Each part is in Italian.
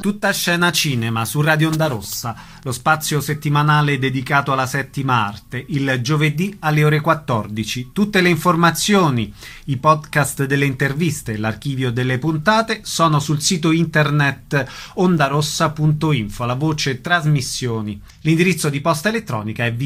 Tutta scena cinema su Radio Onda Rossa, lo spazio settimanale dedicato alla settima arte, il giovedì alle ore 14. Tutte le informazioni, i podcast delle interviste e l'archivio delle puntate sono sul sito internet ondarossa.info, la voce trasmissioni. L'indirizzo di posta elettronica è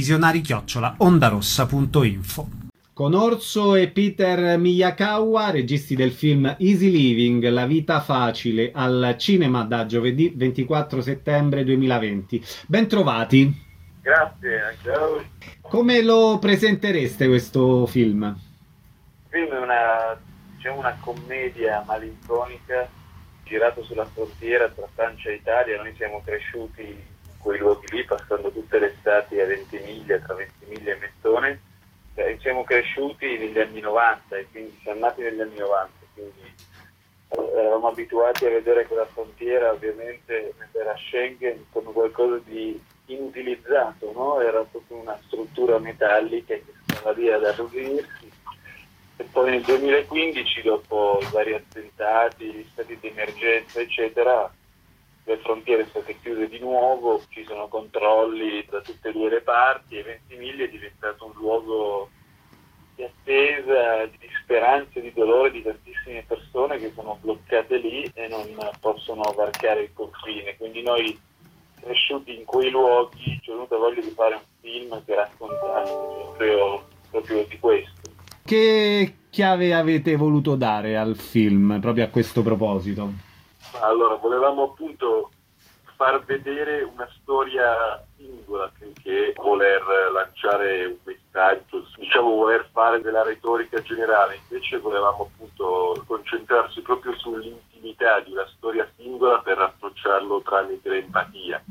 visionari@ondarossa.info. Con Orso e Peter Miyakawa, registi del film Easy Living, La vita facile, al cinema da giovedì 24 settembre 2020. Ben trovati. Grazie, ciao. Come lo presentereste questo film? Il film è una commedia malinconica girato sulla frontiera tra Francia e Italia. Noi siamo cresciuti in quei luoghi lì, passando tutte le estati a Ventimiglia, tra Ventimiglia e Mettone. Siamo cresciuti negli anni 90 e quindi siamo nati negli anni 90, quindi eravamo abituati a vedere quella frontiera, ovviamente era Schengen, come qualcosa di inutilizzato, no? Era proprio una struttura metallica che stava lì ad arrossirsi. E poi nel 2015, dopo i vari attentati, gli stati di emergenza, eccetera, le frontiere sono state chiuse di nuovo, ci sono controlli da tutte e due le parti e Ventimiglia è diventato un luogo di attesa, di speranza e di dolore di tantissime persone che sono bloccate lì e non possono varcare il confine. Quindi noi, cresciuti in quei luoghi, ci è venuta voglia di fare un film che raccontasse proprio di questo. Che chiave avete voluto dare al film proprio a questo proposito? Allora, volevamo appunto far vedere una storia singola più che voler lanciare un messaggio, voler fare della retorica generale. Invece volevamo appunto concentrarsi proprio sull'intimità di una storia singola per approcciarlo tramite l'empatia.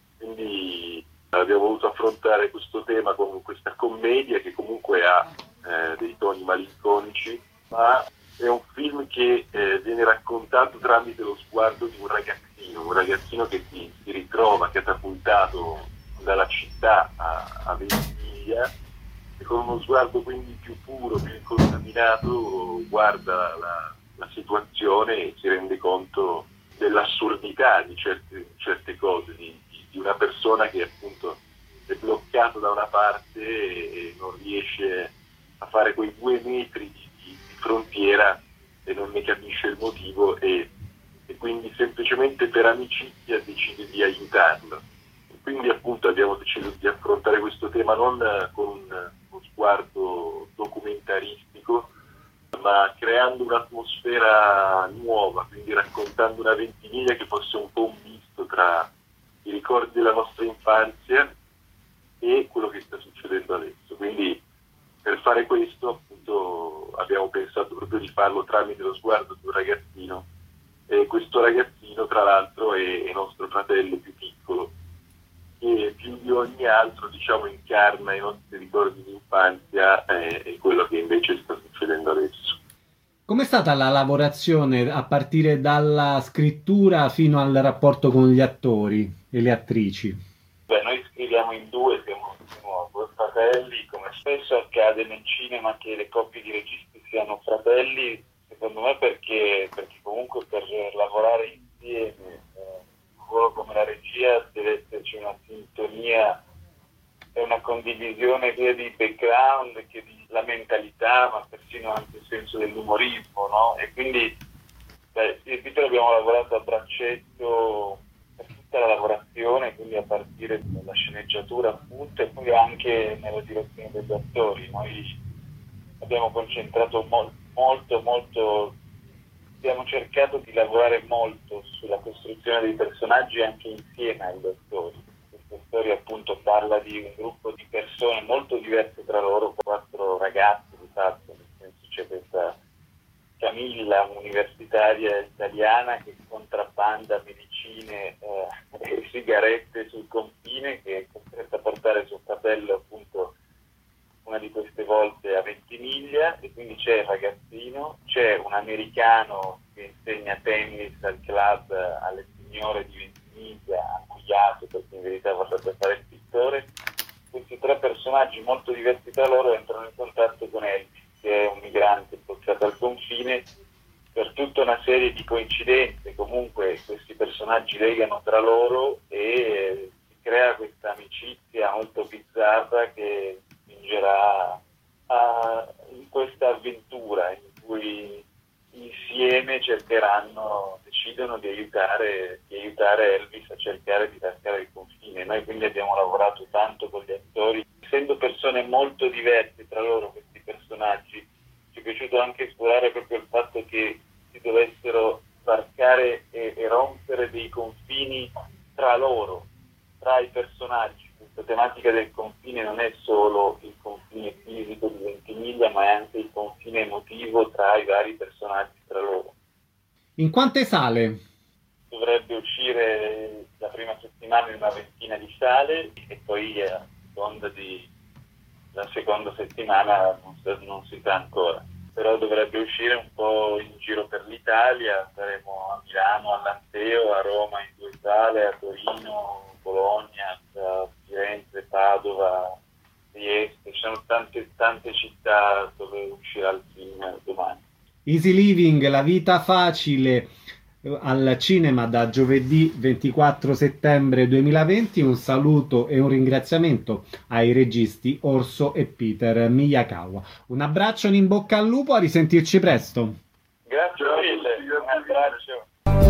Quindi abbiamo voluto affrontare questo tema con questa commedia che comunque ha dei toni malinconici, ma è un film che viene raccontato tramite lo sguardo di un ragazzino che si ritrova catapultato dalla città a Ventimiglia e con uno sguardo quindi più puro, più incontaminato guarda la situazione e si rende conto dell'assurdità di certe cose, di una persona che appunto è bloccata da una parte e non riesce a fare quei 2 metri di frontiera e non ne capisce il motivo e quindi semplicemente per amicizia decide di aiutarlo. E quindi appunto abbiamo deciso di affrontare questo tema non con uno sguardo documentaristico, ma creando un'atmosfera nuova, quindi raccontando una Ventimiglia che fosse un po' un misto tra i ricordi della nostra infanzia e quello che sta succedendo adesso. Quindi per fare questo appunto abbiamo pensato proprio di farlo tramite lo sguardo di un ragazzino e questo ragazzino tra l'altro è nostro fratello più piccolo che più di ogni altro incarna i nostri ricordi di infanzia e quello che invece sta succedendo adesso. Com'è stata la lavorazione a partire dalla scrittura fino al rapporto con gli attori e le attrici? Noi scriviamo in due, siamo due fratelli, come spesso accade nel cinema che le coppie di registi siano fratelli, secondo me perché comunque per lavorare insieme un ruolo come la regia deve esserci una sintonia e una condivisione sia di background che di la mentalità, ma persino anche il senso dell'umorismo, no? E quindi io e Peter abbiamo lavorato a braccetto per tutta la lavorazione, quindi a partire dalla sceneggiatura appunto e poi anche nella direzione degli attori. Noi abbiamo concentrato molto, abbiamo cercato di lavorare molto sulla costruzione dei personaggi anche insieme agli attori. Questa storia appunto parla di un gruppo di persone molto diverse tra loro, 4 ragazzi di fatto, nel senso c'è questa Camilla, un'universitaria italiana che contrabbanda medicine e sigarette sul confine, che è costretta a portare suo fratello appunto una di queste volte a Ventimiglia, e quindi c'è il ragazzino, c'è un americano che insegna tennis al club alle signore di Ventimiglia, annoiato perché in verità vorrebbe fare il pittore. Questi 3 personaggi molto diversi tra loro entrano in contatto con Elvis, che è un migrante bloccato al confine, per tutta una serie di coincidenze comunque questi personaggi legano tra loro e si crea questa amicizia molto bizzarra che spingerà in questa avventura in cui insieme decidono di aiutare Elvis a cercare di varcare il confine. Noi quindi abbiamo lavorato tanto con gli attori, essendo persone molto diverse tra loro questi personaggi. Ci è piaciuto anche esplorare proprio il fatto che si dovessero varcare e rompere dei confini tra loro, tra i personaggi. Questa tematica del confine non è solo il confine fisico di Ventimiglia, ma è anche il confine emotivo tra i vari personaggi tra loro. In quante sale? Dovrebbe uscire la prima settimana in una ventina di sale e poi a seconda la seconda settimana non si sa ancora. Però dovrebbe uscire un po' in giro per l'Italia, saremo a Milano, a Lanteo, a Roma in 2 sale, a Torino, Bologna, a Firenze, Padova, Trieste, ci sono tante città dove uscirà il film domani. Easy Living, La vita facile, al cinema da giovedì 24 settembre 2020. Un saluto e un ringraziamento ai registi Orso e Peter Miyakawa. Un abbraccio, un in bocca al lupo, a risentirci presto. Grazie mille, un abbraccio.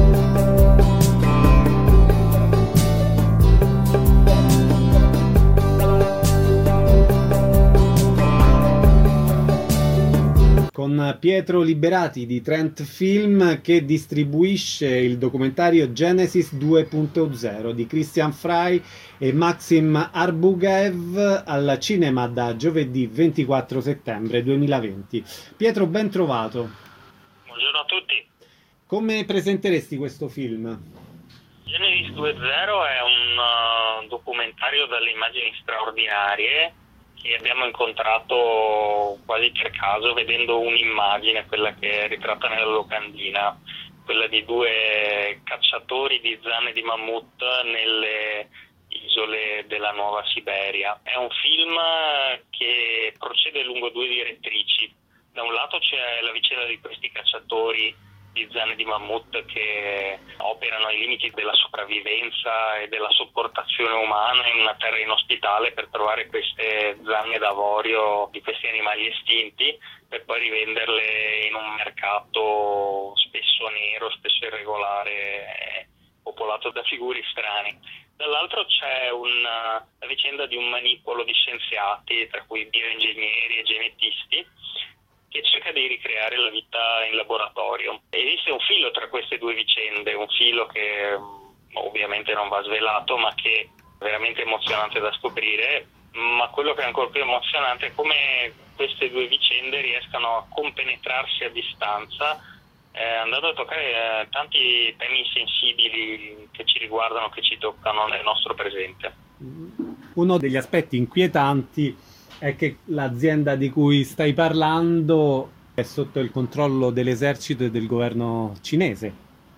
Con Pietro Liberati di Trent Film, che distribuisce il documentario Genesis 2.0 di Christian Frey e Maxim Arbugaev, al cinema da giovedì 24 settembre 2020. Pietro, ben trovato. Buongiorno a tutti. Come presenteresti questo film? Genesis 2.0 è un documentario dalle immagini straordinarie che abbiamo incontrato quasi per caso vedendo un'immagine, quella che è ritratta nella locandina, quella di 2 cacciatori di zanne di mammut nelle isole della Nuova Siberia. È un film che procede lungo 2 direttrici. Da un lato c'è la vicenda di questi cacciatori di zanne di mammut che operano ai limiti della sopravvivenza e della sopportazione umana in una terra inospitale per trovare queste zanne d'avorio di questi animali estinti, per poi rivenderle in un mercato spesso nero, spesso irregolare, popolato da figuri strani. Dall'altro c'è la vicenda di un manipolo di scienziati, tra cui bioingegneri e genetisti, che cerca di ricreare la vita in laboratorio. Esiste un filo tra queste 2 vicende, un filo che ovviamente non va svelato, ma che è veramente emozionante da scoprire. Ma quello che è ancora più emozionante è come queste 2 vicende riescano a compenetrarsi a distanza, andando a toccare tanti temi sensibili che ci riguardano, che ci toccano nel nostro presente. Uno degli aspetti inquietanti è che l'azienda di cui stai parlando è sotto il controllo dell'esercito e del governo cinese.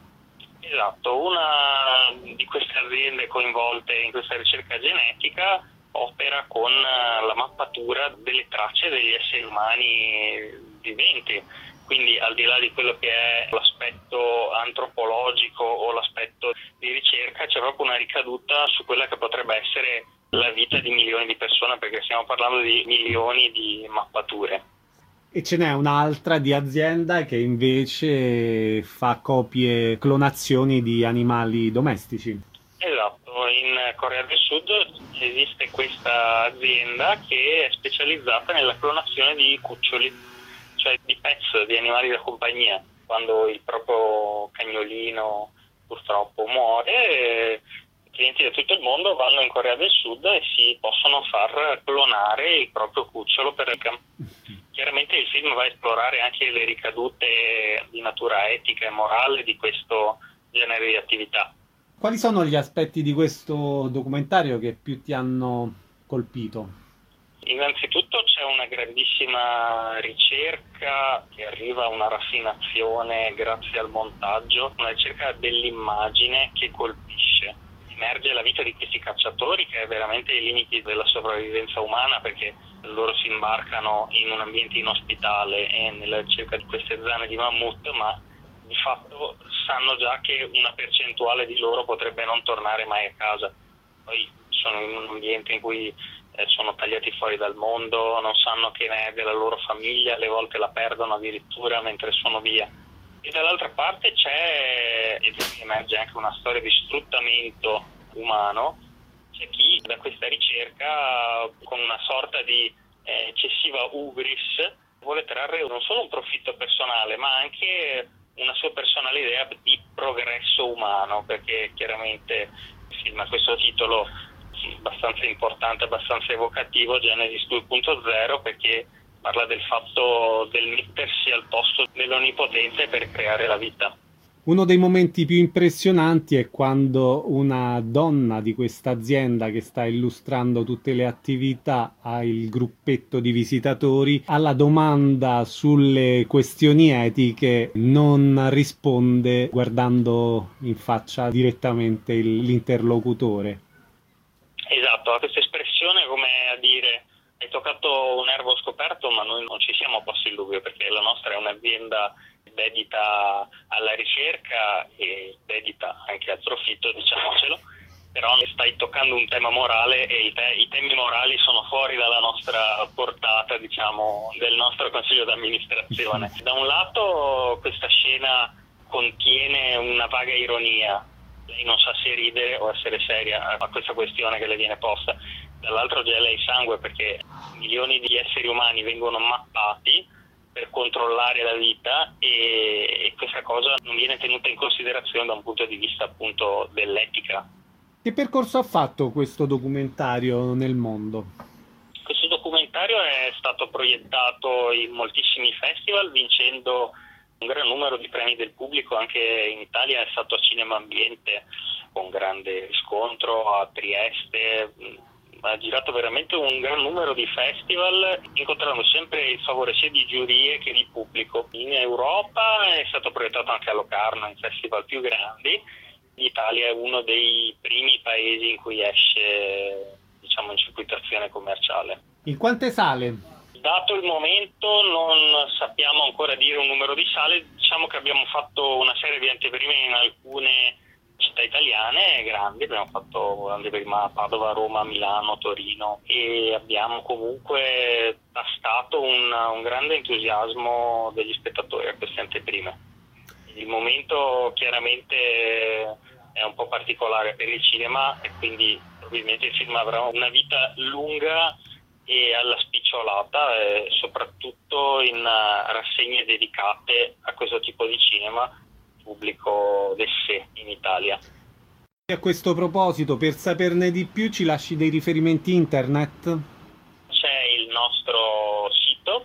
Esatto, una di queste aziende coinvolte in questa ricerca genetica opera con la mappatura delle tracce degli esseri umani viventi. Quindi al di là di quello che è l'aspetto antropologico o l'aspetto di ricerca, c'è proprio una ricaduta su quella che potrebbe essere la vita di milioni di persone, perché stiamo parlando di milioni di mappature. E ce n'è un'altra di azienda che invece fa clonazioni di animali domestici. Esatto, in Corea del Sud esiste questa azienda che è specializzata nella clonazione di cuccioli, cioè di pets, di animali da compagnia. Quando il proprio cagnolino purtroppo muore, clienti da tutto il mondo vanno in Corea del Sud e si possono far clonare il proprio cucciolo per Chiaramente il film va a esplorare anche le ricadute di natura etica e morale di questo genere di attività. Quali sono gli aspetti di questo documentario che più ti hanno colpito? Innanzitutto c'è una grandissima ricerca che arriva a una raffinazione grazie al montaggio, una ricerca dell'immagine che colpisce. Emerge la vita di questi cacciatori che è veramente ai limiti della sopravvivenza umana, perché loro si imbarcano in un ambiente inospitale e nella ricerca di queste zanne di mammut, ma di fatto sanno già che una percentuale di loro potrebbe non tornare mai a casa. Poi sono in un ambiente in cui sono tagliati fuori dal mondo, non sanno che ne è della loro famiglia, alle volte la perdono addirittura mentre sono via. E dall'altra parte c'è, ed emerge anche una storia di sfruttamento umano, c'è chi da questa ricerca, con una sorta di eccessiva ubris, vuole trarre non solo un profitto personale, ma anche una sua personale idea di progresso umano, perché chiaramente il film ha questo titolo abbastanza importante, abbastanza evocativo, Genesis 2.0, perché parla del fatto del mettersi al posto dell'Onnipotente per creare la vita. Uno dei momenti più impressionanti è quando una donna di questa azienda che sta illustrando tutte le attività al gruppetto di visitatori, alla domanda sulle questioni etiche non risponde guardando in faccia direttamente l'interlocutore. Esatto, ha questa espressione come a dire: hai toccato un nervo scoperto, ma noi non ci siamo posti il dubbio, perché la nostra è un'azienda dedita alla ricerca e dedita anche al profitto, diciamocelo, però stai toccando un tema morale e i temi morali sono fuori dalla nostra portata, diciamo, del nostro consiglio d'amministrazione. Da un lato questa scena contiene una vaga ironia, lei non sa se ridere o essere seria a questa questione che le viene posta, dall'altro gela il sangue perché milioni di esseri umani vengono mappati per controllare la vita e questa cosa non viene tenuta in considerazione da un punto di vista appunto dell'etica. Che percorso ha fatto questo documentario nel mondo? Questo documentario è stato proiettato in moltissimi festival, vincendo un gran numero di premi del pubblico. Anche in Italia è stato a Cinema Ambiente con grande riscontro, a Trieste. Ha girato veramente un gran numero di festival, incontrando sempre il favore sia di giurie che di pubblico. In Europa è stato proiettato anche a Locarno, in festival più grandi. L'Italia è uno dei primi paesi in cui esce, diciamo, in circuitazione commerciale. In quante sale? Dato il momento non sappiamo ancora dire un numero di sale, diciamo che abbiamo fatto una serie di anteprime in alcune città italiane grandi, abbiamo fatto l'anteprima a Padova, Roma, Milano, Torino, e abbiamo comunque tastato un grande entusiasmo degli spettatori a queste anteprime. Il momento chiaramente è un po' particolare per il cinema e quindi probabilmente il film avrà una vita lunga e alla spicciolata, soprattutto in rassegne dedicate a questo tipo di cinema pubblico d'essè in Italia. A questo proposito, per saperne di più, ci lasci dei riferimenti internet? C'è il nostro sito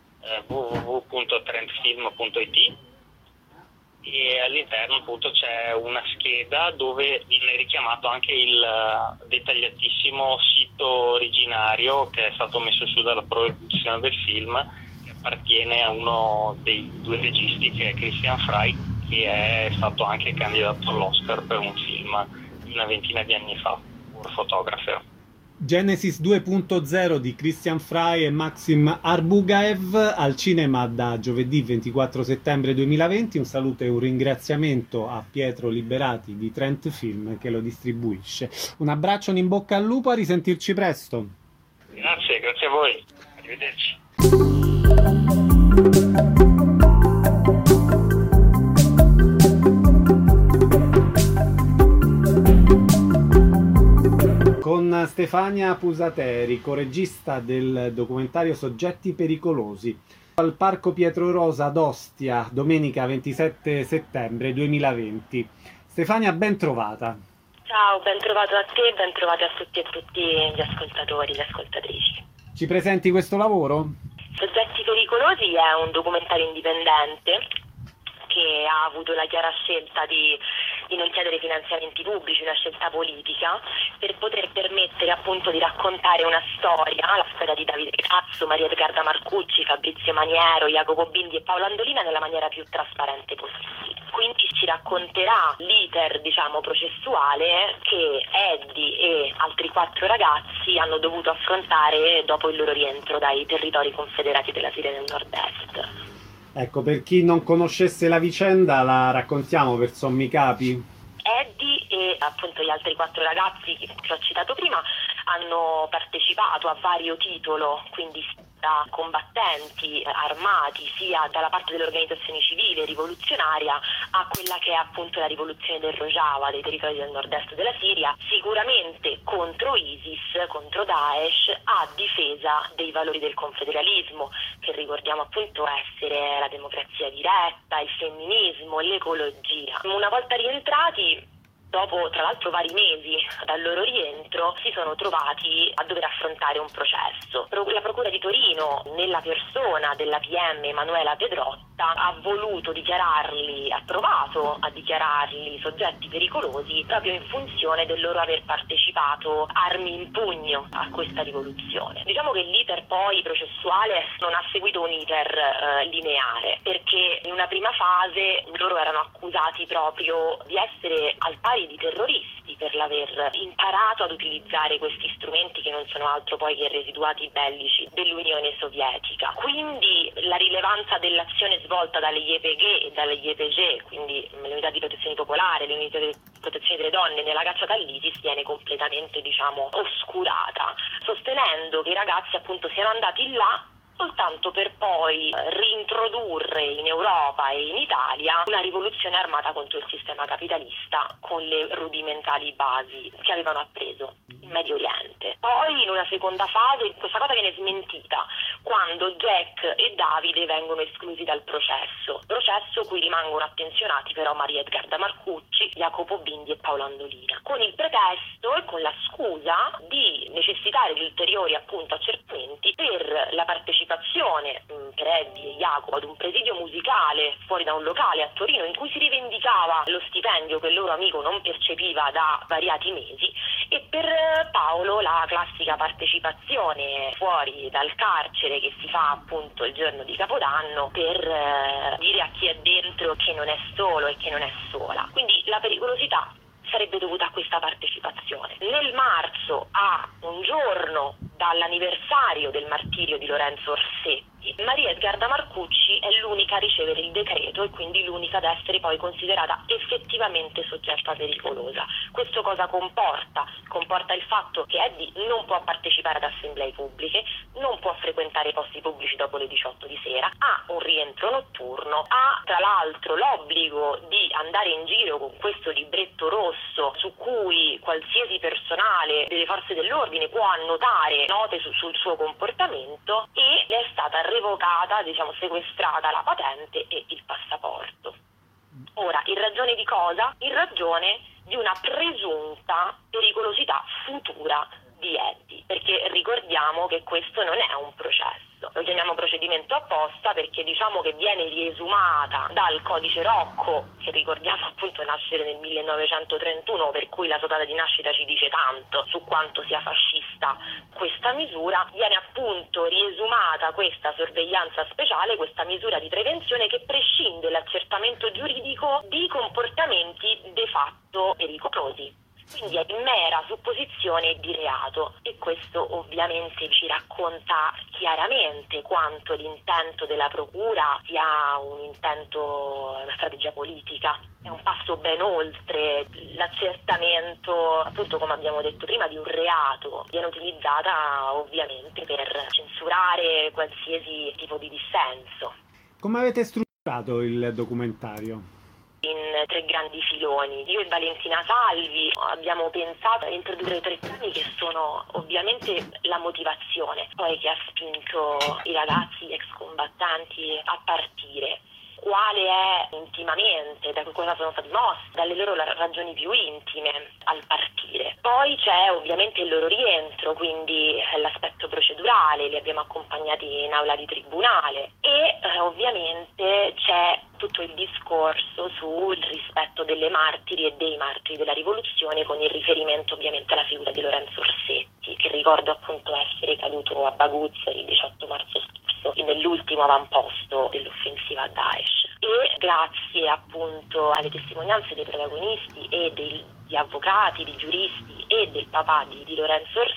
www.trendfilm.it e all'interno appunto c'è una scheda dove viene richiamato anche il dettagliatissimo sito originario che è stato messo su dalla produzione del film, che appartiene a uno dei due registi, che è Christian Frey, che è stato anche candidato all'Oscar per un film di una ventina di anni fa, un fotografo. Genesis 2.0 di Christian Frey e Maxim Arbugaev al cinema da giovedì 24 settembre 2020. Un saluto e un ringraziamento a Pietro Liberati di Trend Film che lo distribuisce. Un abbraccio, un in bocca al lupo, a risentirci presto. Grazie a voi. Arrivederci. Con Stefania Pusateri, coregista del documentario Soggetti pericolosi, al Parco Pietro Rosa ad Ostia, domenica 27 settembre 2020. Stefania, ben trovata. Ciao, ben trovato a te, ben trovati a tutti e tutti gli ascoltatori, le ascoltatrici. Ci presenti questo lavoro? Soggetti pericolosi è un documentario indipendente che ha avuto la chiara scelta di non chiedere finanziamenti pubblici, una scelta politica, per poter permettere appunto di raccontare una storia, la storia di Davide Cazzo, Maria Riccarda Marcucci, Fabrizio Maniero, Jacopo Bindi e Paolo Andolina nella maniera più trasparente possibile. Quindi ci racconterà l'iter, diciamo, processuale che Eddie e altri 4 ragazzi hanno dovuto affrontare dopo il loro rientro dai territori confederati della Siria del Nord-Est. Ecco, per chi non conoscesse la vicenda, la raccontiamo per sommi capi. Eddie e appunto gli altri 4 ragazzi che ho citato prima hanno partecipato a vario titolo, quindi da combattenti armati sia dalla parte delle organizzazioni civili rivoluzionaria a quella che è appunto la rivoluzione del Rojava, dei territori del nord-est della Siria, sicuramente contro ISIS, contro Daesh, a difesa dei valori del confederalismo, che ricordiamo appunto essere la democrazia diretta, il femminismo, l'ecologia. Una volta rientrati, dopo tra l'altro vari mesi dal loro rientro, si sono trovati a dover affrontare un processo. La Procura di Torino, nella persona della PM Emanuela Pedrotta, ha provato a dichiararli soggetti pericolosi proprio in funzione del loro aver partecipato armi in pugno a questa rivoluzione. Diciamo che l'iter poi processuale non ha seguito un iter lineare, perché in una prima fase loro erano accusati proprio di essere al pari di terroristi per l'aver imparato ad utilizzare questi strumenti che non sono altro poi che residuati bellici dell'Unione Sovietica. Quindi la rilevanza dell'azione svolta dalle YPG e dalle YPG, quindi le unità di protezione popolare, le unità di protezione delle donne nella caccia all'ISIS, viene completamente, oscurata, sostenendo che i ragazzi appunto siano andati là soltanto per poi reintrodurre in Europa e in Italia una rivoluzione armata contro il sistema capitalista con le rudimentali basi che avevano appreso in Medio Oriente. Poi in una seconda fase questa cosa viene smentita quando Jack e Davide vengono esclusi dal processo cui rimangono attenzionati però Maria Edgarda Marcucci, Jacopo Bindi e Paolo Andolina, con il pretesto e con la scusa di necessitare di ulteriori appunto accertamenti per la partecipazione per Eddie e Jacopo ad un presidio musicale fuori da un locale a Torino in cui si rivendicava lo stipendio che il loro amico non percepiva da svariati mesi, e per Paolo la classica partecipazione fuori dal carcere che si fa appunto il giorno di Capodanno per dire a chi è dentro che non è solo e che non è sola. Quindi la pericolosità sarebbe dovuta a questa partecipazione. Nel marzo, a un giorno dall'anniversario del martirio di Lorenzo Orsetti, Maria Edgarda Marcucci è l'unica a ricevere il decreto e quindi l'unica ad essere poi considerata effettivamente soggetta pericolosa. Questo cosa comporta? Comporta il fatto che Eddie non può partecipare ad assemblee pubbliche, non può frequentare posti pubblici dopo le 18 di sera, ha un rientro notturno, ha tra l'altro l'obbligo di andare in giro con questo libretto rosso su cui qualsiasi personale delle forze dell'ordine può annotare note sul suo comportamento, e le è stata revocata, sequestrata la patente e il passaporto. Ora, in ragione di cosa? In ragione di una presunta pericolosità futura di Eddie, perché ricordiamo che questo non è un processo. Lo chiamiamo procedimento apposta perché che viene riesumata dal codice Rocco, che ricordiamo appunto nascere nel 1931, per cui la sua data di nascita ci dice tanto su quanto sia fascista questa misura. Viene appunto riesumata questa sorveglianza speciale, questa misura di prevenzione che prescinde l'accertamento giuridico di comportamenti de facto pericolosi. Quindi è mera supposizione di reato, e questo ovviamente ci racconta chiaramente quanto l'intento della procura sia una strategia politica. È un passo ben oltre l'accertamento, appunto come abbiamo detto prima, di un reato. Viene utilizzata ovviamente per censurare qualsiasi tipo di dissenso. Come avete strutturato il documentario? In 3 grandi filoni. Io e Valentina Salvi abbiamo pensato a introdurre 3 temi che sono ovviamente la motivazione, poi che ha spinto i ragazzi, gli ex combattenti a partire. Quale è intimamente, da cosa sono stati mossi, dalle loro ragioni più intime al partire. Poi c'è ovviamente il loro rientro, quindi l'aspetto procedurale, li abbiamo accompagnati in aula di tribunale, e ovviamente c'è tutto il discorso sul rispetto delle martiri e dei martiri della rivoluzione, con il riferimento ovviamente alla figura di Lorenzo Orsetti, che ricordo appunto essere caduto a Baguz il 18 marzo scorso nell'ultimo avamposto dell'offensiva a Daesh. E grazie appunto alle testimonianze dei protagonisti e degli avvocati, dei giuristi e del papà di Lorenzo Orsetti,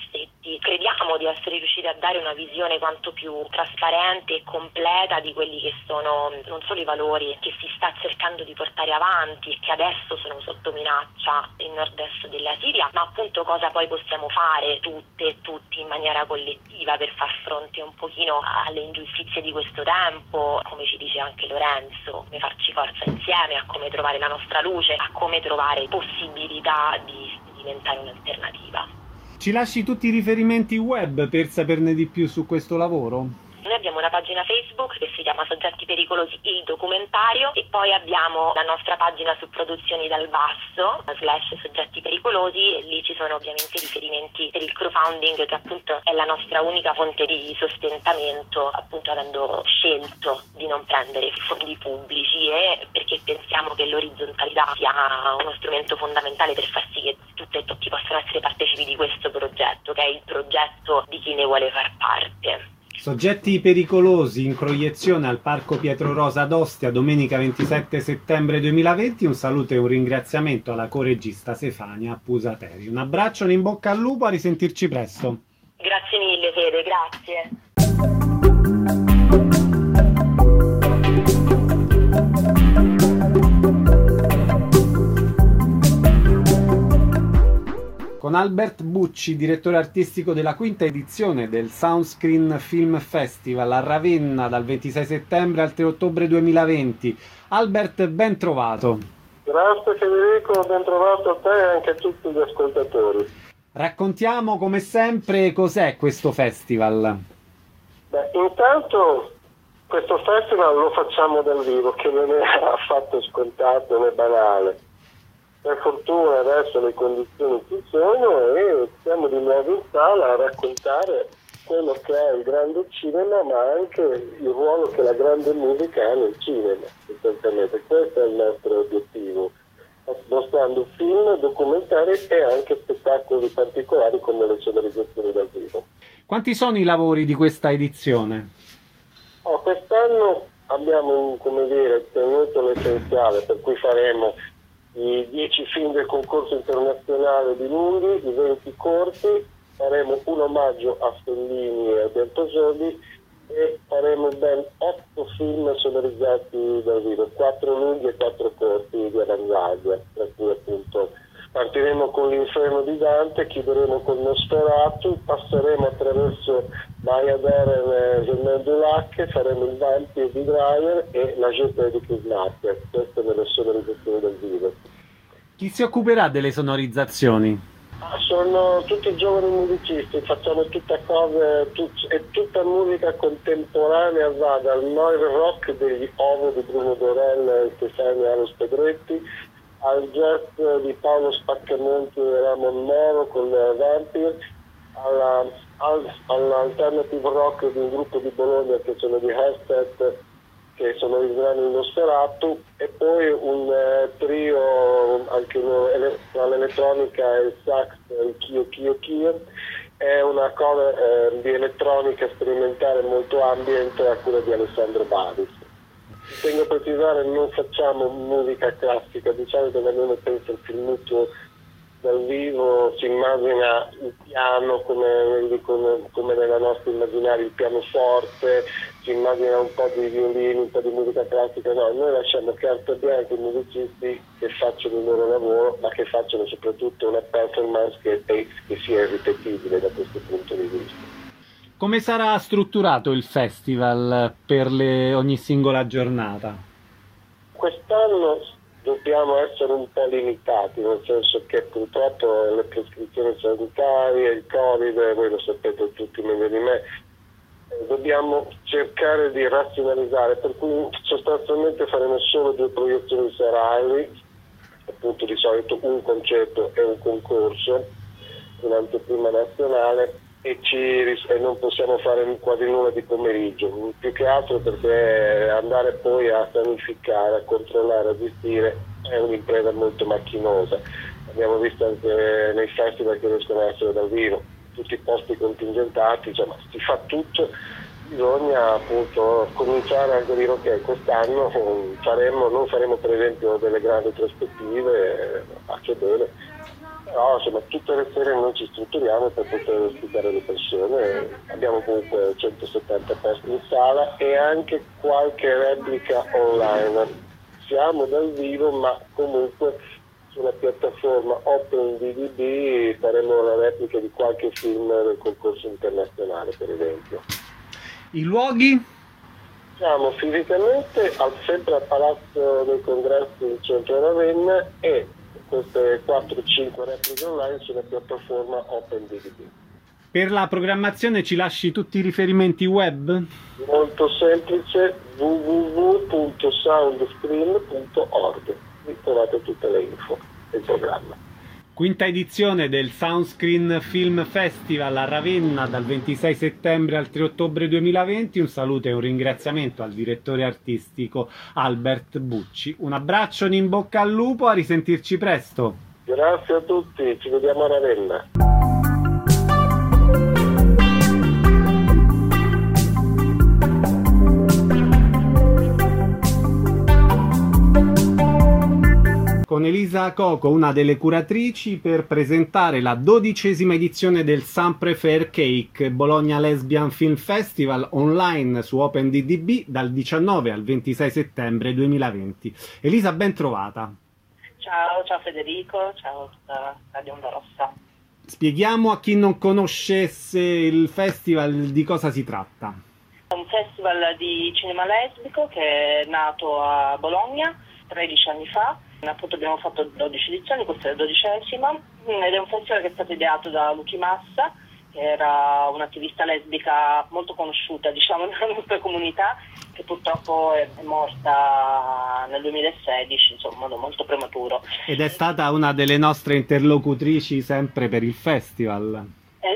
progetti. Crediamo di essere riusciti a dare una visione quanto più trasparente e completa di quelli che sono non solo i valori che si sta cercando di portare avanti e che adesso sono sotto minaccia in nord-est della Siria, ma appunto cosa poi possiamo fare tutte e tutti in maniera collettiva per far fronte un pochino alle ingiustizie di questo tempo, come ci dice anche Lorenzo, come farci forza insieme, a come trovare la nostra luce, a come trovare possibilità di diventare un'alternativa. Ci lasci tutti i riferimenti web per saperne di più su questo lavoro? Noi abbiamo una pagina Facebook che si chiama Soggetti Pericolosi il documentario e poi abbiamo la nostra pagina su Produzioni dal Basso /Soggetti Pericolosi, e lì ci sono ovviamente riferimenti per il crowdfunding, che appunto è la nostra unica fonte di sostentamento, appunto avendo scelto di non prendere fondi pubblici, e perché pensiamo che l'orizzontalità sia uno strumento fondamentale per far sì che tutte e tutti possano essere partecipi di questo progetto, che è il progetto di chi ne vuole far parte. Soggetti pericolosi in proiezione al Parco Pietro Rosa ad Ostia domenica 27 settembre 2020. Un saluto e un ringraziamento alla coregista Stefania Pusateri. Un abbraccio, un in bocca al lupo, a risentirci presto. Grazie mille Fede, grazie. Con Albert Bucci, direttore artistico della quinta edizione del Soundscreen Film Festival a Ravenna dal 26 settembre al 3 ottobre 2020. Albert, ben trovato. Grazie Federico, ben trovato a te e anche a tutti gli ascoltatori. Raccontiamo come sempre cos'è questo festival. Intanto questo festival lo facciamo dal vivo, che non è affatto scontato né banale. Per fortuna adesso le condizioni ci sono e siamo di nuovo in sala a raccontare quello che è il grande cinema, ma anche il ruolo che la grande musica ha nel cinema, sostanzialmente. Questo è il nostro obiettivo, mostrando film, documentari e anche spettacoli particolari come le sonorizzazioni dal vivo. Quanti sono i lavori di questa edizione? Quest'anno abbiamo, tenuto l'essenziale, per cui faremo i 10 film del concorso internazionale di lunghi, i 20 corti, faremo un omaggio a Fellini e a Bertosoli e faremo ben 8 film sonorizzati dal vivo, 4 lunghi e 4 corti di avanguardia, tra cui appunto partiremo con l'Inferno di Dante, chiuderemo con Nosferatu, passeremo attraverso Maya Deren e Germain Dulac, faremo il Vampiro di Dreyer e La Gente di Kismacher, queste nelle sonorizzazioni dal vivo. Chi si occuperà delle sonorizzazioni? Sono tutti giovani musicisti, facciamo tutte cose, e tutta musica contemporanea, va dal noise rock degli Ovo di Bruno Dorel e Stefano Aros Pedretti, al jazz di Paolo Spaccamonti e Ramon Moro con Vampire, all'alternative rock di un gruppo di Bologna che sono di Hestet, che sonorizzeranno il Nosferatu, e poi un trio anche tra l'elettronica e il sax, il Kio. È una cosa di elettronica sperimentale molto ambient a cura di Alessandro Baris. Tengo a precisare, non facciamo musica classica, diciamo che quando uno pensa al film muto dal vivo si immagina il piano come nella nostra immaginaria, il pianoforte, si immagina un po' di violini, un po' di musica classica. No, noi lasciamo carta bianca ai musicisti che facciano il loro lavoro, ma che facciano soprattutto una performance che sia irripetibile da questo punto di vista. Come sarà strutturato il festival per ogni singola giornata? Quest'anno dobbiamo essere un po' limitati, nel senso che purtroppo le prescrizioni sanitarie, il Covid, voi lo sapete tutti meglio di me, dobbiamo cercare di razionalizzare, per cui sostanzialmente faremo solo 2 proiezioni serali, appunto di solito un concerto e un concorso, un'anteprima nazionale, e non possiamo fare quasi nulla di pomeriggio, più che altro perché andare poi a sanificare, a controllare, a gestire è un'impresa molto macchinosa. Abbiamo visto anche nei festival che riescono a essere dal vivo, tutti i posti contingentati, insomma si fa tutto, bisogna appunto cominciare a dire ok, quest'anno non faremo per esempio delle grandi prospettive, faccio bene. No, insomma, tutte le sere noi ci strutturiamo per poter ospitare le persone. Abbiamo comunque 170 posti in sala e anche qualche replica online. Siamo dal vivo, ma comunque sulla piattaforma OpenDDB faremo la replica di qualche film del concorso internazionale, per esempio. I luoghi? Siamo fisicamente sempre al Palazzo dei Congressi in centro a Ravenna e queste 4-5 repliche online sulla piattaforma OpenDDB. Per la programmazione ci lasci tutti i riferimenti web? Molto semplice, www.soundscreen.org. Vi trovate tutte le info del programma. Quinta edizione del Soundscreen Film Festival a Ravenna dal 26 settembre al 3 ottobre 2020. Un saluto e un ringraziamento al direttore artistico Albert Bucci. Un abbraccio e un in bocca al lupo, a risentirci presto. Grazie a tutti, ci vediamo a Ravenna. Con Elisa Coco, una delle curatrici, per presentare la 12ª edizione del Sempre Fair Cake Bologna Lesbian Film Festival online su OpenDDB dal 19 al 26 settembre 2020. Elisa, ben trovata. Ciao Federico, ciao tutta Radio Onda Rossa. Spieghiamo a chi non conoscesse il festival di cosa si tratta. È un festival di cinema lesbico che è nato a Bologna 13 anni fa. Appunto abbiamo fatto 12 edizioni, questa è la 12ª, ed è un festival che è stato ideato da Luchi Massa, che era un'attivista lesbica molto conosciuta, diciamo, nella nostra comunità, che purtroppo è morta nel 2016, insomma, in modo molto prematuro. Ed è stata una delle nostre interlocutrici sempre per il festival.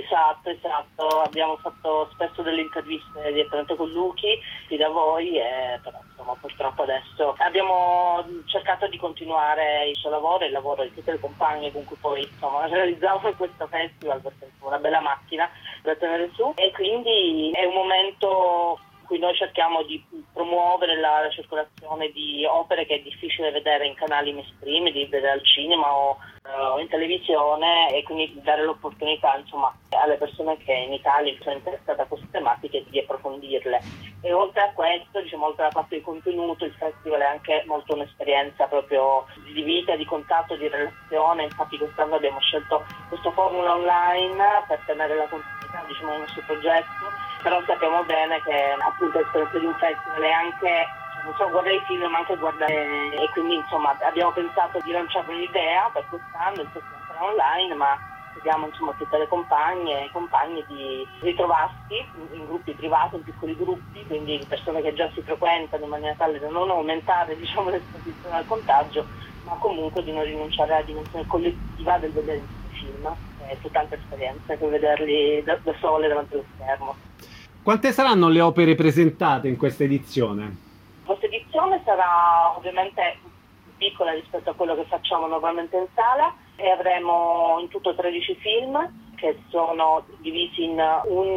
Esatto, abbiamo fatto spesso delle interviste direttamente con Luchi, qui da voi, però insomma purtroppo adesso abbiamo cercato di continuare il suo lavoro e il lavoro di tutte le compagne con cui poi insomma realizziamo questo festival, perché è una bella macchina da tenere su, e quindi è un momento in cui noi cerchiamo di promuovere la circolazione di opere che è difficile vedere in canali mainstream, di vedere al cinema o in televisione, e quindi dare l'opportunità insomma alle persone che in Italia sono interessate a queste tematiche di approfondirle. E oltre a questo, diciamo, oltre alla parte di contenuto, il festival è anche molto un'esperienza proprio di vita, di contatto, di relazione. Infatti quest'anno abbiamo scelto questa formula online per tenere la continuità, diciamo, del nostro progetto, però sappiamo bene che appunto l'esperienza di un festival è anche non solo guardare i film ma anche guardare, e quindi insomma abbiamo pensato di lanciare un'idea per quest'anno, il festival sarà online, ma chiediamo insomma a tutte le compagne e compagni di ritrovarsi in gruppi privati, in piccoli gruppi, quindi persone che già si frequentano, in maniera tale da non aumentare, diciamo, l'esposizione al contagio, ma comunque di non rinunciare alla dimensione collettiva del vedere i film. È tutt'altra esperienza che vederli da sole davanti allo schermo. Quante saranno le opere presentate in questa edizione? Questa edizione sarà ovviamente piccola rispetto a quello che facciamo normalmente in sala, e avremo in tutto 13 film che sono divisi in un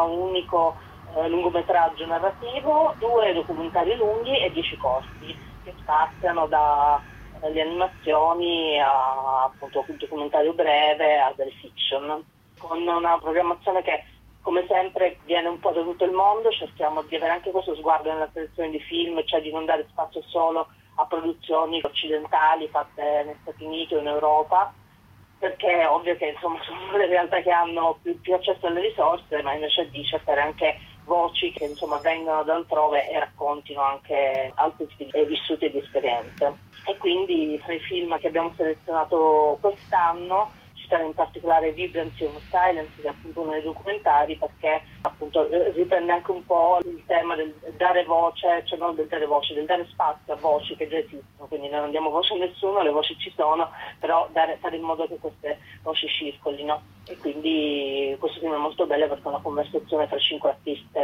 unico lungometraggio narrativo, 2 documentari lunghi e 10 corti che spaziano dalle animazioni a appunto un documentario breve a del fiction, con una programmazione che come sempre viene un po' da tutto il mondo. Cerchiamo di avere anche questo sguardo nella selezione di film, cioè di non dare spazio solo a produzioni occidentali fatte negli Stati Uniti o in Europa, perché è ovvio che insomma sono le realtà che hanno più accesso alle risorse, ma invece di cercare anche voci che insomma vengono da altrove e raccontino anche altri tipi di vissuti e di esperienze. E quindi tra i film che abbiamo selezionato quest'anno in particolare Vibrancy of Silence, che è appunto uno dei documentari, perché appunto riprende anche un po' il tema del dare voce, cioè non del dare voce, del dare spazio a voci che già esistono, quindi noi non diamo voce a nessuno, le voci ci sono, però fare in modo che queste voci circolino. E quindi questo film è molto bello perché è una conversazione tra 5 artiste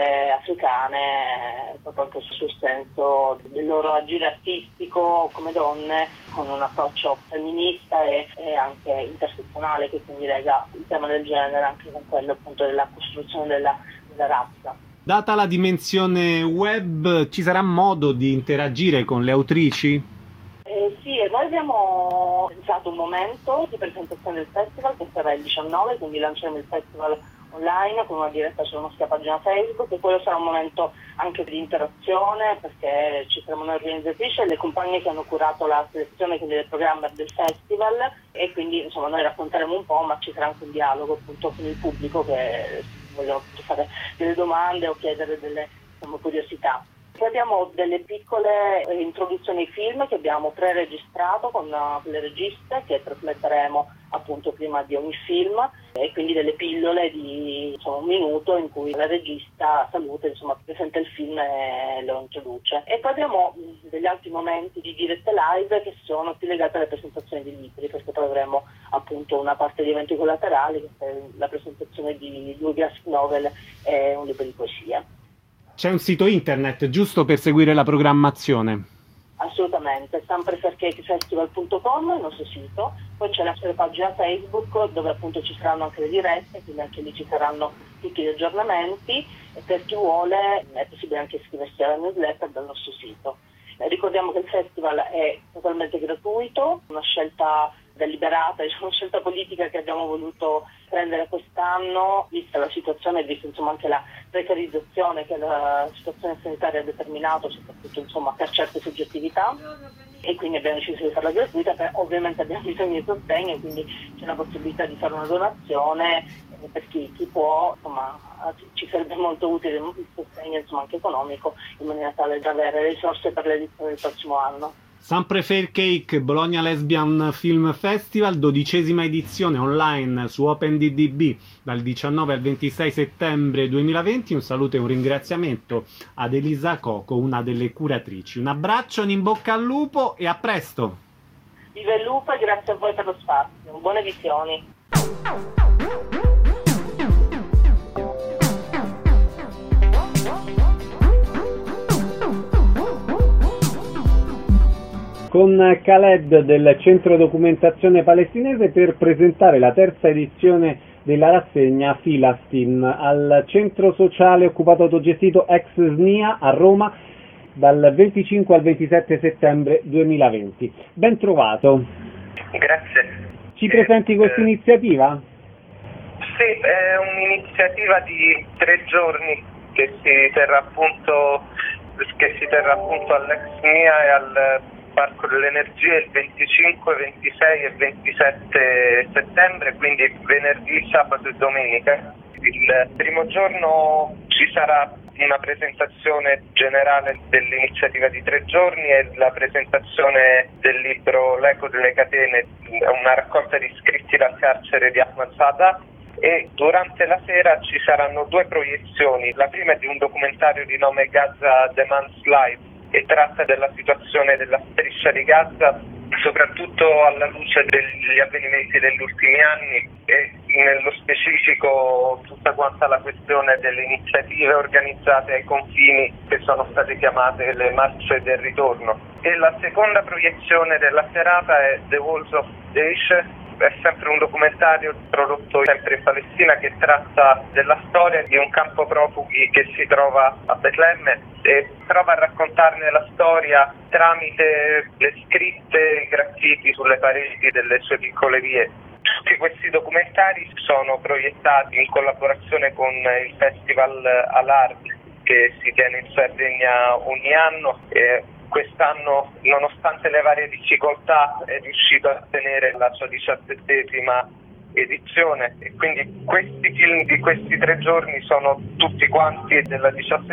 africane, proprio anche sul senso del loro agire artistico come donne, con un approccio femminista e anche intersezionale, che quindi lega il tema del genere anche con quello appunto della costruzione della razza. Data la dimensione web, ci sarà modo di interagire con le autrici? Sì, e noi abbiamo pensato un momento di presentazione del festival che sarà il 19, quindi lanceremo il festival online con una diretta sulla nostra pagina Facebook, e quello sarà un momento anche di interazione, perché ci saremo un'organizzatrice e le compagne che hanno curato la selezione, quindi del programma del festival, e quindi insomma noi racconteremo un po', ma ci sarà anche un dialogo appunto con il pubblico che vogliono fare delle domande o chiedere delle curiosità. Poi abbiamo delle piccole introduzioni ai film che abbiamo pre-registrato con le registe, che trasmetteremo appunto prima di ogni film, e quindi delle pillole di un minuto in cui la regista saluta, presenta il film e lo introduce. E poi abbiamo degli altri momenti di dirette live che sono più legati alle presentazioni di libri, perché poi avremo appunto una parte di eventi collaterali, che è la presentazione di 2 graphic novel e un libro di poesia. C'è un sito internet giusto per seguire la programmazione? Assolutamente, samprefercakefestival.com è il nostro sito, poi c'è la nostra pagina Facebook dove appunto ci saranno anche le dirette, quindi anche lì ci saranno tutti gli aggiornamenti, e per chi vuole è possibile anche iscriversi alla newsletter dal nostro sito. Ricordiamo che il festival è totalmente gratuito, una scelta deliberata, una scelta politica che abbiamo voluto prendere quest'anno, vista la situazione e vista anche la precarizzazione che la situazione sanitaria ha determinato, soprattutto per certe soggettività, e quindi abbiamo deciso di farla gratuita. Ovviamente abbiamo bisogno di sostegno, quindi c'è la possibilità di fare una donazione per chi può, ci sarebbe molto utile il sostegno anche economico, in maniera tale da avere le risorse per l'edizione del prossimo anno. Sempre Fair Cake Bologna Lesbian Film Festival, 12ª edizione online su OpenDDB dal 19 al 26 settembre 2020. Un saluto e un ringraziamento ad Elisa Coco, una delle curatrici. Un abbraccio, un in bocca al lupo e a presto! Viva il lupo e grazie a voi per lo spazio. Buone visioni! Con Khaled del Centro Documentazione Palestinese per presentare la 3ª edizione della rassegna Filastin al centro sociale occupato autogestito ex SNIA a Roma dal 25 al 27 settembre 2020. Ben trovato. Grazie. Ci presenti questa iniziativa? Sì, è un'iniziativa di 3 giorni che si terrà appunto all'ex SNIA e al Parco dell'Energia il 25, 26 e 27 settembre, quindi venerdì, sabato e domenica. Il primo giorno ci sarà una presentazione generale dell'iniziativa di 3 giorni e la presentazione del libro L'eco delle catene, una raccolta di scritti dal carcere di Ahmad Sadat. E durante la sera ci saranno 2 proiezioni. La prima è di un documentario di nome Gaza Demands Life, e tratta della situazione della striscia di Gaza, soprattutto alla luce degli avvenimenti degli ultimi anni, e nello specifico tutta quanta la questione delle iniziative organizzate ai confini che sono state chiamate le marce del ritorno. E la seconda proiezione della serata è The Walls of Daesh. È sempre un documentario prodotto sempre in Palestina che tratta della storia di un campo profughi che si trova a Betlemme, e prova a raccontarne la storia tramite le scritte e i graffiti sulle pareti delle sue piccole vie. Tutti questi documentari sono proiettati in collaborazione con il Festival Alard che si tiene in Sardegna ogni anno, e quest'anno, nonostante le varie difficoltà, è riuscito a tenere la sua 17ª edizione, e quindi questi film di questi 3 giorni sono tutti quanti della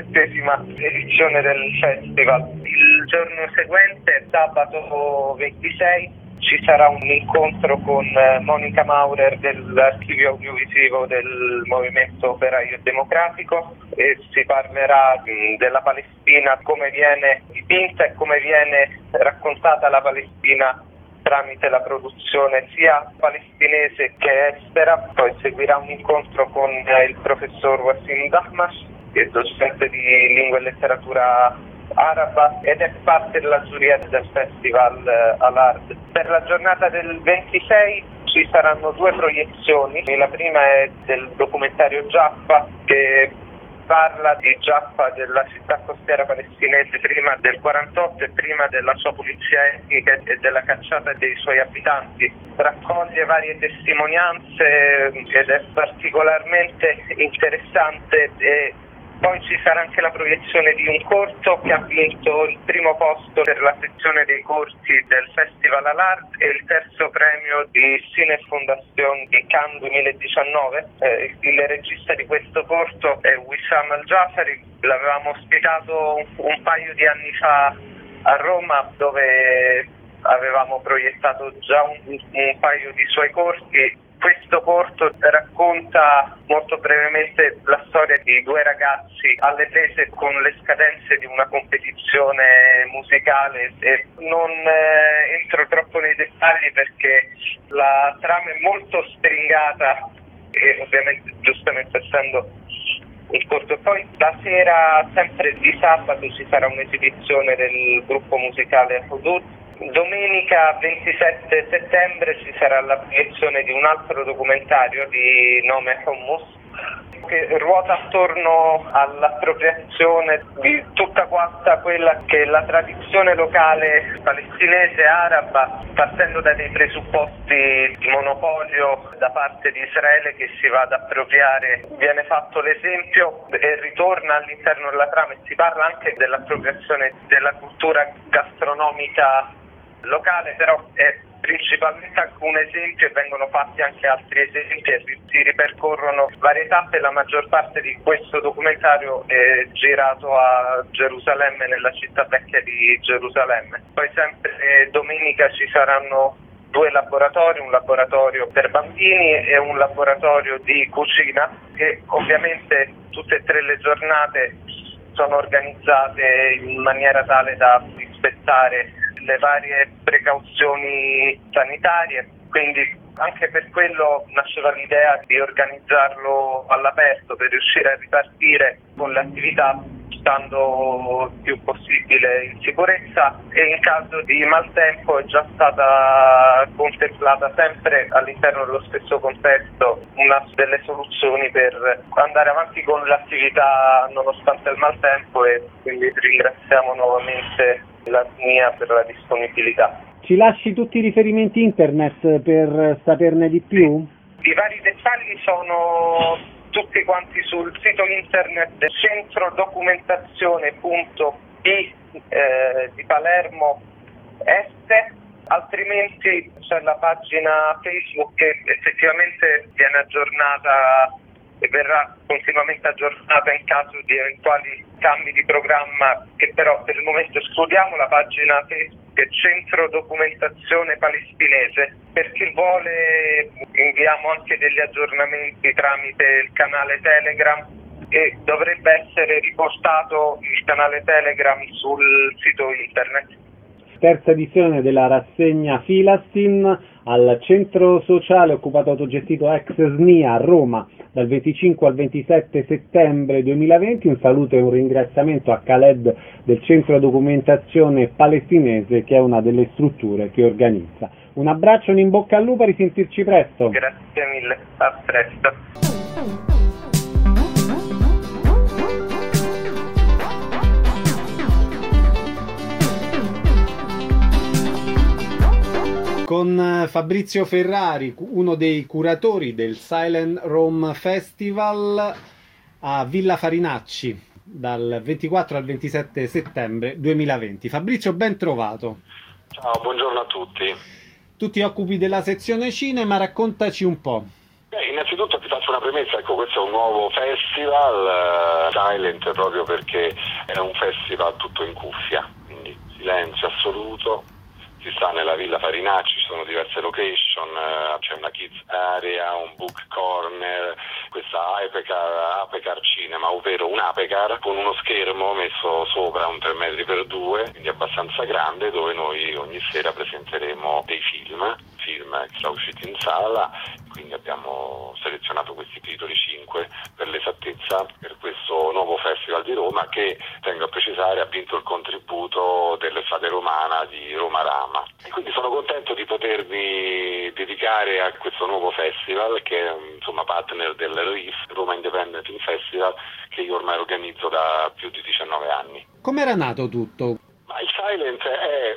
17ª edizione del festival. Il giorno seguente, sabato 26, ci sarà un incontro con Monica Maurer dell'archivio audiovisivo del Movimento Operaio Democratico, e si parlerà della Palestina, come viene dipinta e come viene raccontata la Palestina tramite la produzione sia palestinese che estera. Poi seguirà un incontro con il professor Wassim Dahmash, che è docente di lingua e letteratura araba ed è parte della giuria del Festival Alard. Per la giornata del 26 ci saranno 2 proiezioni. La prima è del documentario Jaffa, che parla di Jaffa, della città costiera palestinese prima del 48 e prima della sua pulizia etnica e della cacciata dei suoi abitanti. Raccoglie varie testimonianze ed è particolarmente interessante. E poi ci sarà anche la proiezione di un corto che ha vinto il primo posto per la sezione dei corti del Festival Alard e il terzo premio di Cine Fondation di Cannes 2019. Il regista di questo corto è Wissam Al-Jafari. L'avevamo ospitato un paio di anni fa a Roma, dove avevamo proiettato già un paio di suoi corti. Questo corto racconta molto brevemente la storia di due ragazzi alle prese con le scadenze di una competizione musicale, e non entro troppo nei dettagli perché la trama è molto stringata e ovviamente giustamente essendo il corto. E poi la sera, sempre di sabato, ci sarà un'esibizione del gruppo musicale Hudud. Domenica 27 settembre ci sarà la proiezione di un altro documentario di nome Hummus, che ruota attorno all'appropriazione di tutta quanta quella che è la tradizione locale palestinese araba, partendo da dei presupposti di monopolio da parte di Israele che si va ad appropriare. Viene fatto l'esempio e ritorna all'interno della trama, e si parla anche dell'appropriazione della cultura gastronomica locale, però è principalmente un esempio e vengono fatti anche altri esempi e si ripercorrono varie tappe. La maggior parte di questo documentario è girato a Gerusalemme, nella città vecchia di Gerusalemme. Poi sempre domenica ci saranno due laboratori, un laboratorio per bambini e un laboratorio di cucina, e ovviamente tutte e tre le giornate sono organizzate in maniera tale da rispettare le varie precauzioni sanitarie, quindi anche per quello nasceva l'idea di organizzarlo all'aperto per riuscire a ripartire con le attività stando il più possibile in sicurezza, e in caso di maltempo è già stata contemplata sempre all'interno dello stesso contesto una delle soluzioni per andare avanti con l'attività nonostante il maltempo, e quindi ringraziamo nuovamente la SNIA per la disponibilità. Ci lasci tutti i riferimenti internet per saperne di più? I vari dettagli sono tutti quanti sul sito internet del centrodocumentazione.p di Palermo Est, altrimenti c'è la pagina Facebook che effettivamente viene aggiornata e verrà continuamente aggiornata in caso di eventuali cambi di programma, che però per il momento escludiamo. La pagina Facebook è Centro Documentazione Palestinese. Per chi vuole inviamo anche degli aggiornamenti tramite il canale Telegram, e dovrebbe essere riportato il canale Telegram sul sito internet. Terza edizione della rassegna Filastin al centro sociale occupato autogestito ex SNIA a Roma dal 25 al 27 settembre 2020. Un saluto e un ringraziamento a Khaled del Centro Documentazione Palestinese, che è una delle strutture che organizza. Un abbraccio e un in bocca al lupo, a risentirci presto. Grazie mille, a presto. Con Fabrizio Ferrari, uno dei curatori del Silent Rome Festival a Villa Farinacci dal 24 al 27 settembre 2020. Fabrizio, ben trovato. Ciao, buongiorno a tutti. Tu ti occupi della sezione cinema, raccontaci un po'. Innanzitutto ti faccio una premessa, ecco, questo è un nuovo festival, Silent, proprio perché è un festival tutto in cuffia, quindi silenzio assoluto. Si sta nella Villa Farinacci, ci sono diverse location, c'è una kids area, un book corner, questa Apecar Cinema, ovvero un Apecar con uno schermo messo sopra un 3x2, quindi abbastanza grande, dove noi ogni sera presenteremo dei film che sono usciti in sala, quindi quindi abbiamo selezionato questi titoli, 5 per l'esattezza, per questo nuovo festival di Roma che, tengo a precisare, ha vinto il contributo dell'Estate Romana di Roma Rama. E quindi sono contento di potermi dedicare a questo nuovo festival che è insomma partner del RIF, Roma Independent Film Festival, che io ormai organizzo da più di 19 anni. Com'era nato tutto? Ma il Silent è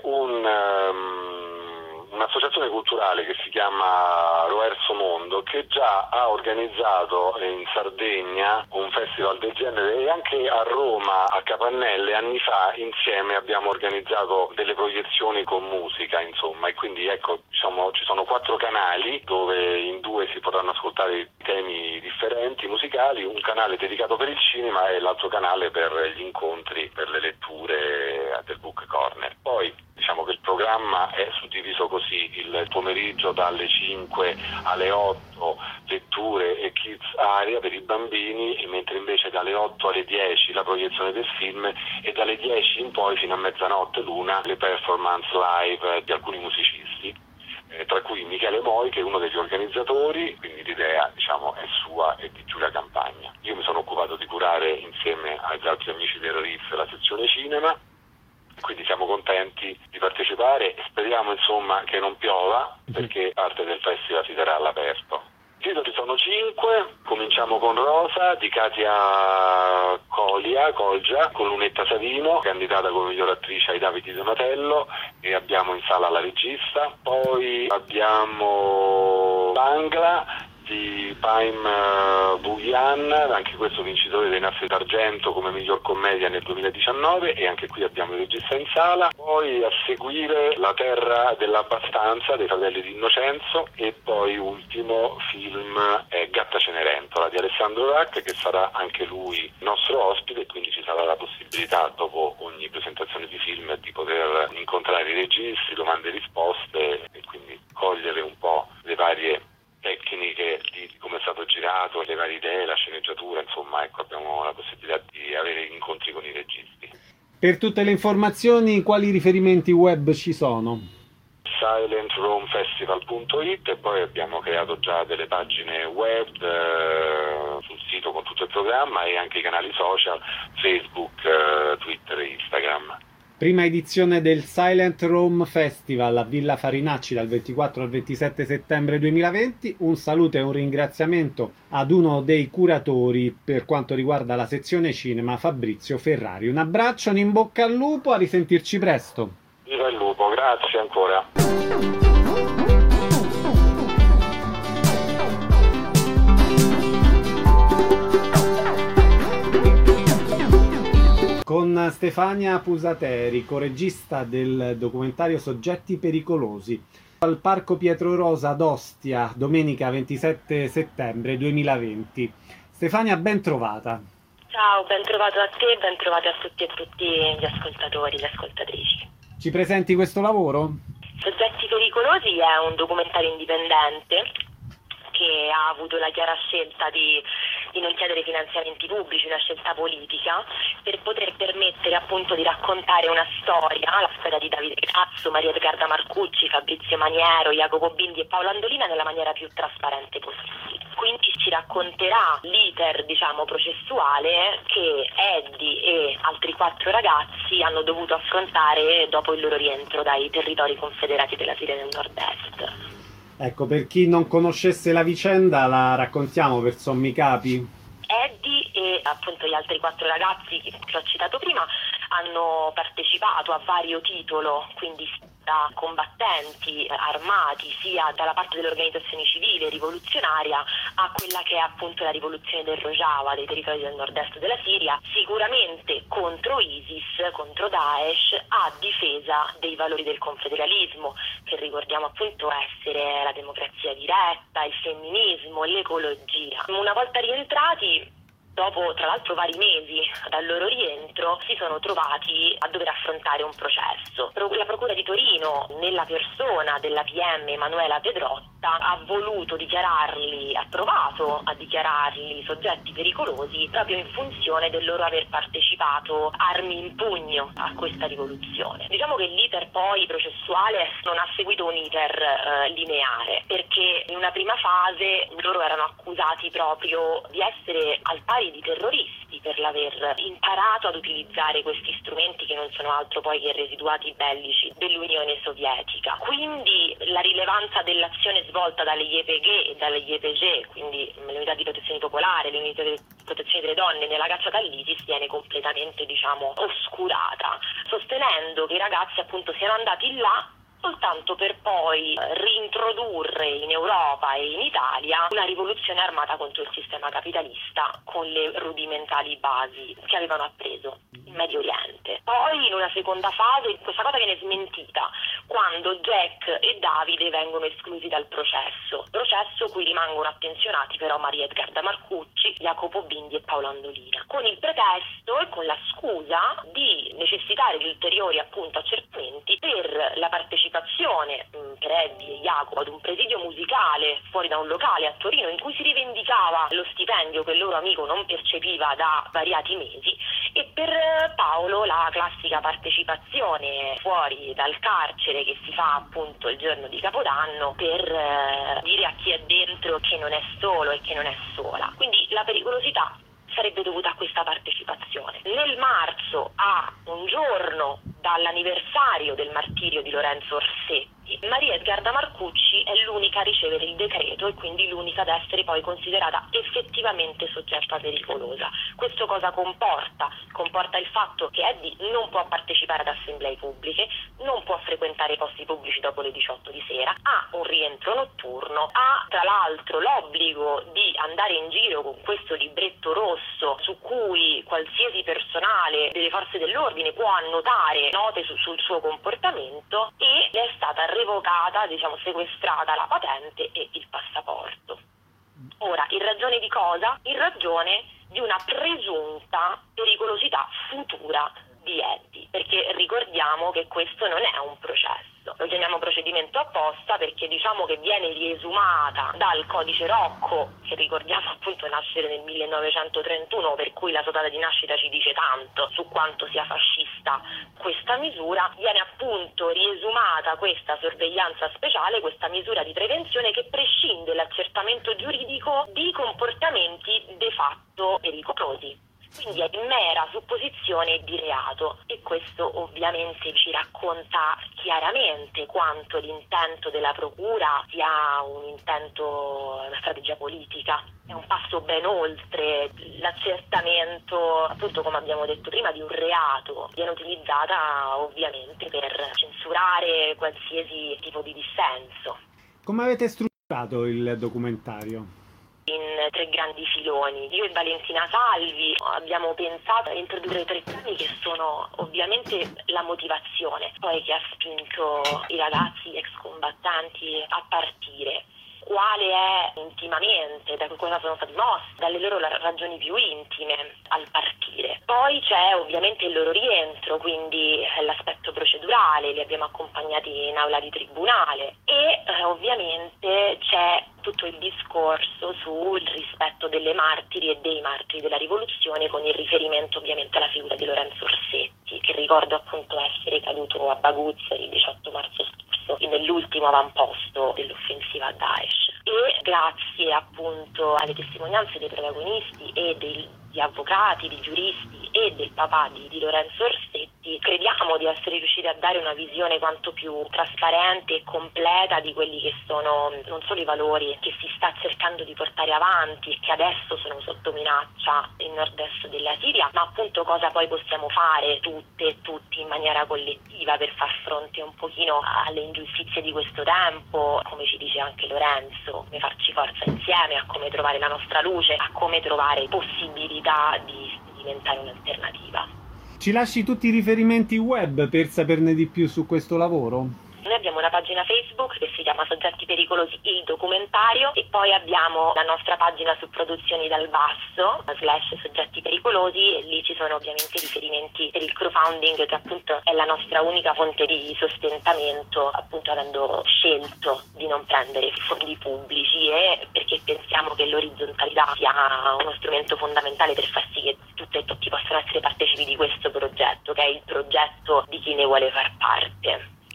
un'associazione culturale che si chiama Roverso Mondo, che già ha organizzato in Sardegna un festival del genere, e anche a Roma, a Capannelle, anni fa, insieme abbiamo organizzato delle proiezioni con musica, insomma, e quindi ecco, diciamo, ci sono 4 canali dove in 2 si potranno ascoltare temi differenti musicali, un canale dedicato per il cinema e l'altro canale per gli incontri, per le letture del Book Corner. Poi diciamo che il programma è suddiviso così: il pomeriggio dalle 5 alle 8 letture e kids area per i bambini, mentre invece dalle 8 alle 10 la proiezione del film, e dalle 10 in poi fino a mezzanotte l'una le performance live di alcuni musicisti, tra cui Michele Moi, che è uno degli organizzatori, quindi l'idea diciamo è sua e di Giulia Campagna. Io mi sono occupato di curare insieme agli altri amici del RIF la sezione cinema, quindi siamo contenti di partecipare e speriamo insomma che non piova, perché parte del festival si terrà all'aperto. I titoli sono 5, cominciamo con Rosa di Katia Colgia con Lunetta Savino, candidata come miglior attrice ai David di Donatello, e abbiamo in sala la regista. Poi abbiamo Bangla di Paim Bhuiyan, anche questo vincitore dei Nastri d'Argento come miglior commedia nel 2019, e anche qui abbiamo il regista in sala. Poi a seguire La terra dell'abbastanza dei fratelli di Innocenzo, e poi ultimo film è Gatta Cenerentola di Alessandro Rack, che sarà anche lui nostro ospite, e quindi ci sarà la possibilità dopo ogni presentazione di film di poter incontrare i registi, domande e risposte, e quindi cogliere un po' le varie tecniche di come è stato girato, le varie idee, la sceneggiatura, insomma, ecco, abbiamo la possibilità di avere incontri con i registi. Per tutte le informazioni, quali riferimenti web ci sono? silentromefestival.it, e poi abbiamo creato già delle pagine web sul sito con tutto il programma, e anche i canali social Facebook, Twitter e Instagram. Prima edizione del Silent Rome Festival a Villa Farinacci dal 24 al 27 settembre 2020. Un saluto e un ringraziamento ad uno dei curatori per quanto riguarda la sezione cinema, Fabrizio Ferrari. Un abbraccio, un in bocca al lupo, a risentirci presto. Viva il lupo, grazie ancora. Con Stefania Pusateri, coregista del documentario Soggetti pericolosi, al Parco Pietro Rosa ad Ostia, domenica 27 settembre 2020. Stefania, ben trovata. Ciao, ben trovato a te, ben trovati a tutti e tutti gli ascoltatori, le ascoltatrici. Ci presenti questo lavoro? Soggetti pericolosi è un documentario indipendente che ha avuto la chiara scelta di non chiedere finanziamenti pubblici, una scelta politica, per poter permettere appunto di raccontare una storia, la storia di Davide Cazzo, Maria Edgarda Marcucci, Fabrizio Maniero, Jacopo Bindi e Paolo Andolina nella maniera più trasparente possibile. Quindi ci racconterà l'iter, diciamo, processuale che Eddie e altri 4 ragazzi hanno dovuto affrontare dopo il loro rientro dai territori confederati della Siria del Nord-Est. Ecco, per chi non conoscesse la vicenda, la raccontiamo per sommi capi. Eddie e appunto gli altri 4 ragazzi che ho citato prima hanno partecipato a vario titolo, quindi da combattenti armati, sia dalla parte delle organizzazioni civili rivoluzionaria a quella che è appunto la rivoluzione del Rojava, dei territori del nord-est della Siria, sicuramente contro ISIS, contro Daesh, a difesa dei valori del confederalismo, che ricordiamo appunto essere la democrazia diretta, il femminismo, l'ecologia. Una volta rientrati, dopo tra l'altro vari mesi dal loro rientro, si sono trovati a dover affrontare un processo. La Procura di Torino, nella persona della PM Emanuela Pedrotta, ha voluto dichiararli, ha provato a dichiararli soggetti pericolosi proprio in funzione del loro aver partecipato armi in pugno a questa rivoluzione. Diciamo che l'iter poi processuale non ha seguito un iter lineare, perché che in una prima fase loro erano accusati proprio di essere al pari di terroristi per l'aver imparato ad utilizzare questi strumenti che non sono altro poi che residuati bellici dell'Unione Sovietica. Quindi la rilevanza dell'azione svolta dalle YPG e dalle YPG, quindi le unità di protezione popolare, le unità di protezione delle donne nella caccia all'ISIS, viene completamente, oscurata, sostenendo che i ragazzi appunto siano andati là soltanto per poi reintrodurre in Europa e in Italia una rivoluzione armata contro il sistema capitalista con le rudimentali basi che avevano appreso in Medio Oriente. Poi in una seconda fase questa cosa viene smentita quando Jack e Davide vengono esclusi dal processo cui rimangono attenzionati però Maria Edgarda Marcucci, Jacopo Bindi e Paolo Andolina, con il pretesto e con la scusa di necessitare di ulteriori appunto accertamenti per la partecipazione per Eddie e Jacopo ad un presidio musicale fuori da un locale a Torino in cui si rivendicava lo stipendio che il loro amico non percepiva da svariati mesi, e per Paolo la classica partecipazione fuori dal carcere che si fa appunto il giorno di Capodanno per dire a chi è dentro che non è solo e che non è sola. Quindi la pericolosità sarebbe dovuta a questa partecipazione. Nel marzo, a un giorno dall'anniversario del martirio di Lorenzo Orsetti, Maria Edgarda Marcucci è l'unica a ricevere il decreto e quindi l'unica ad essere poi considerata effettivamente soggetta pericolosa. Questo cosa comporta? Comporta il fatto che Eddie non può partecipare ad assemblee pubbliche, non può frequentare i posti pubblici dopo le 18 di sera, ha un rientro notturno, ha tra l'altro l'obbligo di andare in giro con questo libretto rosso su cui qualsiasi personale delle forze dell'ordine può annotare note sul suo comportamento, e le è stata revocata, sequestrata la patente e il passaporto. Ora, in ragione di cosa? In ragione di una presunta pericolosità futura di Eddie, perché ricordiamo che questo non è un processo. Lo chiamiamo procedimento apposta perché che viene riesumata dal codice Rocco, che ricordiamo appunto nascere nel 1931, per cui la sua data di nascita ci dice tanto su quanto sia fascista questa misura. Viene appunto riesumata questa sorveglianza speciale, questa misura di prevenzione che prescinde l'accertamento giuridico di comportamenti de facto pericolosi. Quindi è in mera supposizione di reato, e questo ovviamente ci racconta chiaramente quanto l'intento della procura sia una strategia politica. È un passo ben oltre l'accertamento, appunto come abbiamo detto prima, di un reato. Viene utilizzata ovviamente per censurare qualsiasi tipo di dissenso. Come avete strutturato il documentario? In 3 grandi filoni. Io e Valentina Salvi abbiamo pensato a introdurre 3 temi che sono ovviamente la motivazione, poi che ha spinto i ragazzi, gli ex combattenti a partire. Quale è intimamente, da cosa sono stati mossi, dalle loro ragioni più intime al partire. Poi c'è ovviamente il loro rientro, quindi l'aspetto procedurale, li abbiamo accompagnati in aula di tribunale, e ovviamente c'è tutto il discorso sul rispetto delle martiri e dei martiri della rivoluzione, con il riferimento ovviamente alla figura di Lorenzo Orsetti, che ricordo appunto essere caduto a Baguz il 18 marzo scorso nell'ultimo avamposto dell'offensiva a Daesh. E grazie appunto alle testimonianze dei protagonisti e degli avvocati, dei giuristi e del papà di Lorenzo Orsetti, crediamo di essere riusciti a dare una visione quanto più trasparente e completa di quelli che sono non solo i valori che si sta cercando di portare avanti e che adesso sono sotto minaccia nel nord-est della Siria, ma appunto cosa poi possiamo fare tutte e tutti in maniera collettiva per far fronte un pochino alle ingiustizie di questo tempo, come ci dice anche Lorenzo, come farci forza insieme, a come trovare la nostra luce, a come trovare possibilità di diventare un'alternativa. Ci lasci tutti i riferimenti web per saperne di più su questo lavoro? Noi abbiamo una pagina Facebook che si chiama Soggetti Pericolosi, il documentario, e poi abbiamo la nostra pagina su Produzioni dal Basso, /Soggetti Pericolosi, e lì ci sono ovviamente riferimenti per il crowdfunding, che appunto è la nostra unica fonte di sostentamento, appunto avendo scelto di non prendere fondi pubblici, e perché pensiamo che l'orizzontalità sia uno strumento fondamentale per far sì che tutte e tutti possano essere partecipi di questo progetto, che è il progetto di chi ne vuole far parte.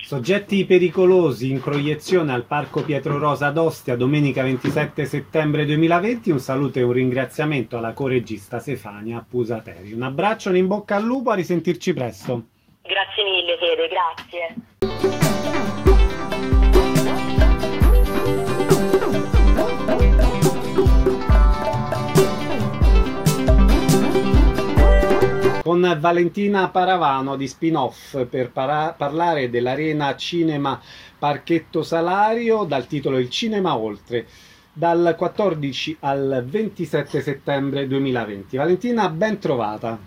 Soggetti pericolosi in proiezione al Parco Pietro Rosa ad Ostia domenica 27 settembre 2020. Un saluto e un ringraziamento alla coregista Stefania Pusateri. Un abbraccio, un in bocca al lupo, a risentirci presto. Grazie mille Fede, grazie. Con Valentina Paravano di Spin-Off per parlare dell'Arena Cinema Parchetto Salario dal titolo Il Cinema Oltre, dal 14 al 27 settembre 2020. Valentina, ben trovata.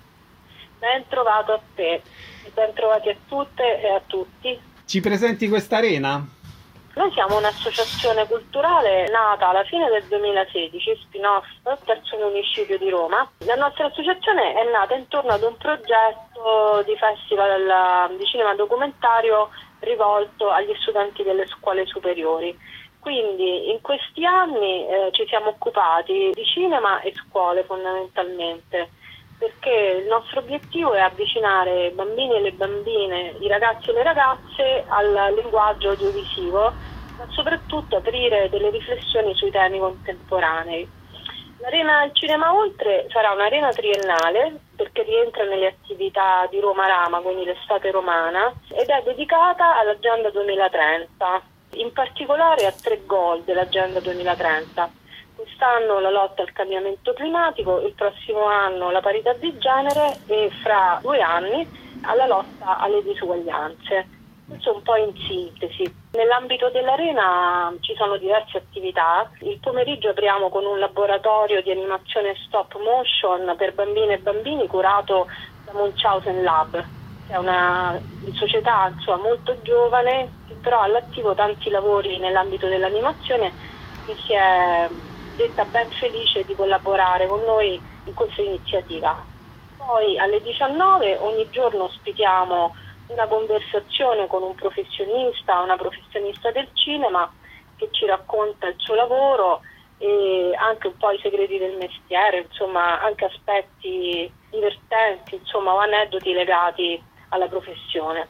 Ben trovato a te e ben trovati a tutte e a tutti. Ci presenti quest'arena? Noi siamo un'associazione culturale nata alla fine del 2016, Spin-Off, terzo municipio di Roma. La nostra associazione è nata intorno ad un progetto di festival di cinema documentario rivolto agli studenti delle scuole superiori. Quindi in questi anni ci siamo occupati di cinema e scuole fondamentalmente, perché il nostro obiettivo è avvicinare i bambini e le bambine, i ragazzi e le ragazze al linguaggio audiovisivo, ma soprattutto aprire delle riflessioni sui temi contemporanei. L'Arena del Cinema Oltre sarà un'arena triennale perché rientra nelle attività di Roma Rama, quindi l'estate romana, ed è dedicata all'Agenda 2030, in particolare a 3 goal dell'Agenda 2030. Quest'anno la lotta al cambiamento climatico, il prossimo anno la parità di genere e fra 2 anni alla lotta alle disuguaglianze. Questo un po' in sintesi. Nell'ambito dell'arena ci sono diverse attività. Il pomeriggio apriamo con un laboratorio di animazione stop motion per bambine e bambini curato da Munchausen Lab, che è una società molto giovane che però ha all'attivo tanti lavori nell'ambito dell'animazione, che si è detta ben felice di collaborare con noi in questa iniziativa. Poi alle 19 ogni giorno ospitiamo una conversazione con un professionista, una professionista del cinema che ci racconta il suo lavoro e anche un po' i segreti del mestiere, insomma anche aspetti divertenti, insomma, o aneddoti legati alla professione.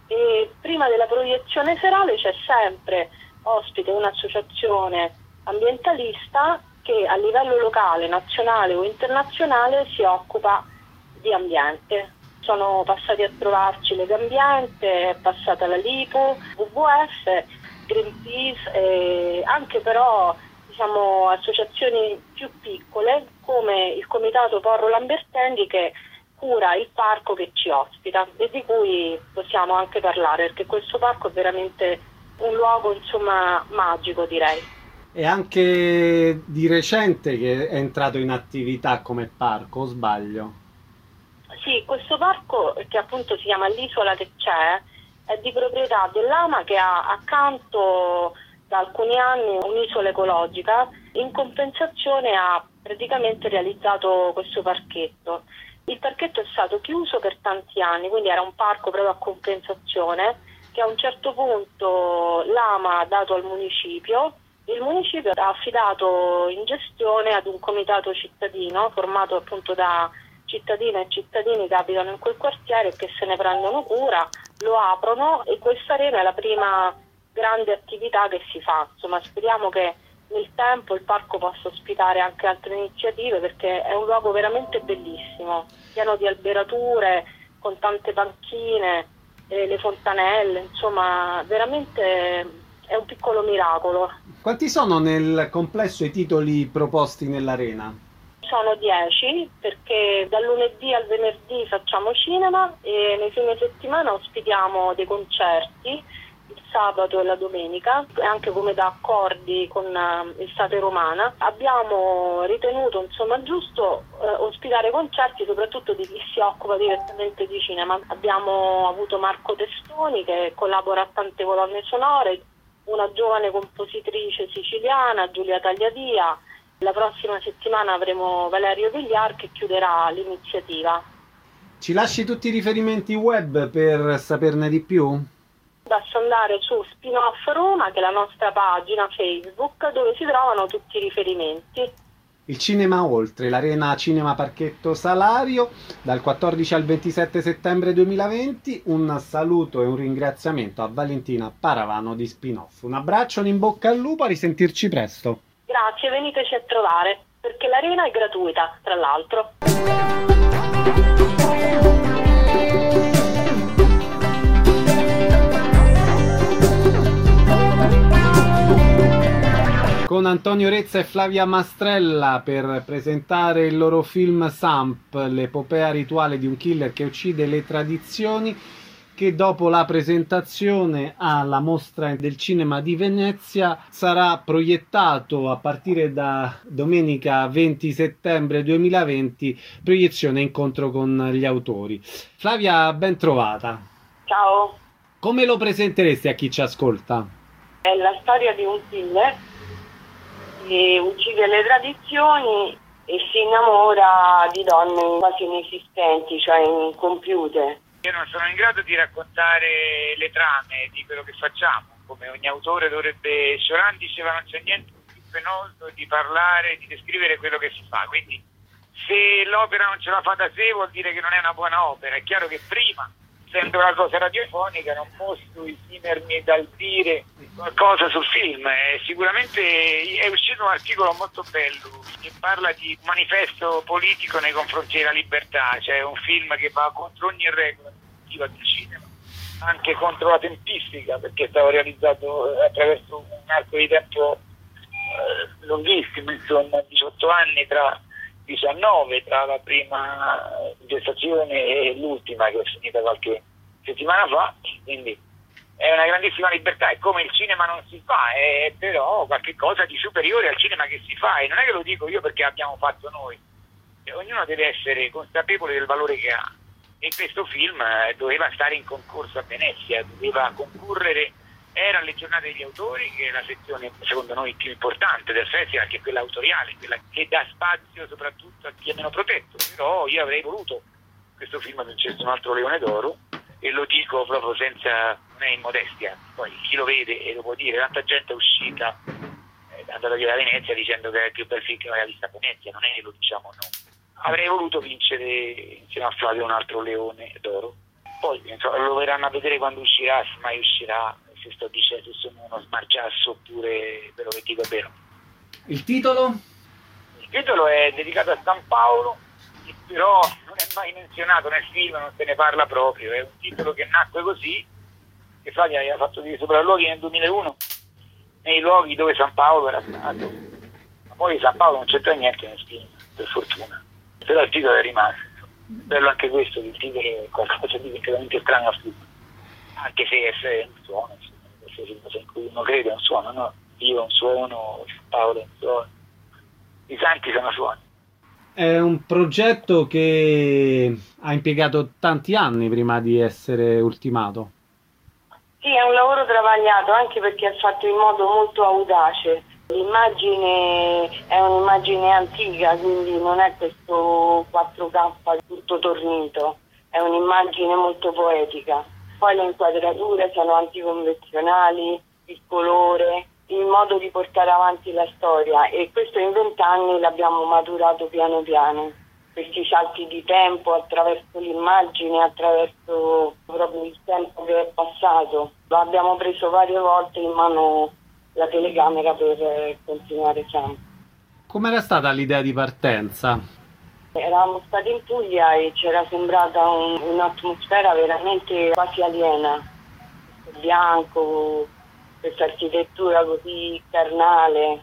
E prima della proiezione serale c'è sempre ospite un'associazione ambientalista che a livello locale, nazionale o internazionale si occupa di ambiente. Sono passati a trovarci Legambiente, è passata la Lipo, WWF, Greenpeace e anche però associazioni più piccole come il Comitato Porro Lambertendi che cura il parco che ci ospita e di cui possiamo anche parlare perché questo parco è veramente un luogo magico, direi. È anche di recente che è entrato in attività come parco, o sbaglio? Sì, questo parco, che appunto si chiama l'Isola che c'è, è di proprietà dell'AMA che ha accanto da alcuni anni un'isola ecologica. In compensazione ha praticamente realizzato questo parchetto. Il parchetto è stato chiuso per tanti anni, quindi era un parco proprio a compensazione che a un certo punto l'AMA ha dato al municipio. Il municipio ha affidato in gestione ad un comitato cittadino formato appunto da cittadine e cittadini che abitano in quel quartiere e che se ne prendono cura, lo aprono e questa arena è la prima grande attività che si fa. Insomma, speriamo che nel tempo il parco possa ospitare anche altre iniziative perché è un luogo veramente bellissimo, pieno di alberature, con tante panchine, le fontanelle, insomma veramente è un piccolo miracolo. Quanti sono nel complesso i titoli proposti nell'arena? Sono 10 perché dal lunedì al venerdì facciamo cinema e nei fine settimana ospitiamo dei concerti il sabato e la domenica, anche come da accordi con l'estate romana. Abbiamo ritenuto giusto ospitare concerti soprattutto di chi si occupa direttamente di cinema. Abbiamo avuto Marco Testoni che collabora a tante colonne sonore, una giovane compositrice siciliana, Giulia Tagliadia. La prossima settimana avremo Valerio Vigliar che chiuderà l'iniziativa. Ci lasci tutti i riferimenti web per saperne di più? Basta andare su Spin-Off Roma, che è la nostra pagina Facebook, dove si trovano tutti i riferimenti. Il Cinema Oltre, l'Arena Cinema Parchetto Salario, dal 14 al 27 settembre 2020. Un saluto e un ringraziamento a Valentina Paravano di Spin-Off. Un abbraccio, un in bocca al lupo, a risentirci presto. Grazie, veniteci a trovare, perché l'arena è gratuita, tra l'altro. Con Antonio Rezza e Flavia Mastrella per presentare il loro film Samp, l'epopea rituale di un killer che uccide le tradizioni, che dopo la presentazione alla Mostra del Cinema di Venezia sarà proiettato a partire da domenica 20 settembre 2020, proiezione incontro con gli autori. Flavia, ben trovata. Ciao. Come lo presenteresti a chi ci ascolta? È la storia di un killer che uccide le tradizioni e si innamora di donne quasi inesistenti, cioè incompiute. Io non sono in grado di raccontare le trame di quello che facciamo, come ogni autore dovrebbe. Cioran diceva: non c'è niente più penoso di parlare, di descrivere quello che si fa, quindi se l'opera non ce la fa da sé vuol dire che non è una buona opera. È chiaro che prima, essendo una cosa radiofonica, non posso esimermi dal dire qualcosa sul film. Sicuramente è uscito un articolo molto bello che parla di un manifesto politico nei confronti della libertà, cioè un film che va contro ogni regola del cinema, anche contro la tempistica, perché è stato realizzato attraverso un arco di tempo lunghissimo, insomma 18 anni tra 19, tra la prima gestazione e l'ultima, che è finita qualche settimana fa. Quindi è una grandissima libertà, è come il cinema non si fa, è però qualche cosa di superiore al cinema che si fa, e non è che lo dico io perché l'abbiamo fatto noi, ognuno deve essere consapevole del valore che ha, e questo film doveva stare in concorso a Venezia, doveva concorrere, era alle giornate degli autori, che è la sezione secondo noi più importante del festival, che è quella autoriale, quella che dà spazio soprattutto a chi è meno protetto. Però io avrei voluto questo film vincesse un altro Leone d'Oro, e lo dico proprio senza, non è immodestia, poi chi lo vede e lo può dire, tanta gente è uscita, è andata via da Venezia dicendo che è il più bel film che aveva visto a Venezia, non è che lo diciamo noi. Avrei voluto vincere insieme a Flavio un altro Leone d'Oro, poi lo verranno a vedere quando uscirà, se mai uscirà, se sto dicendo, se sono uno smargiasso oppure quello che dico è vero. Il titolo? Il titolo è dedicato a San Paolo, che però non è mai menzionato nel film, non se ne parla proprio, è un titolo che nacque così, che Flavia aveva fatto dei sopralluoghi nel 2001, nei luoghi dove San Paolo era stato, ma poi San Paolo non c'entra niente nel film, per fortuna, però il titolo è rimasto. Bello anche questo, il titolo è qualcosa di completamente strano al film, anche se è un suono, qualsiasi cosa in cui uno crede è un suono, no? Dio è un suono, San Paolo è un suono, i santi sono suoni. È un progetto che ha impiegato tanti anni prima di essere ultimato. Sì, è un lavoro travagliato, anche perché è fatto in modo molto audace. L'immagine è un'immagine antica, quindi non è questo 4K tutto tornito, è un'immagine molto poetica. Poi le inquadrature sono anticonvenzionali, il colore, il modo di portare avanti la storia, e questo in 20 anni l'abbiamo maturato piano piano. Questi salti di tempo attraverso l'immagine, attraverso proprio il tempo che è passato. Lo abbiamo preso varie volte in mano la telecamera per continuare sempre. Com'era stata l'idea di partenza? Eravamo stati in Puglia e c'era sembrata un'atmosfera veramente quasi aliena. Questo bianco, questa architettura così carnale,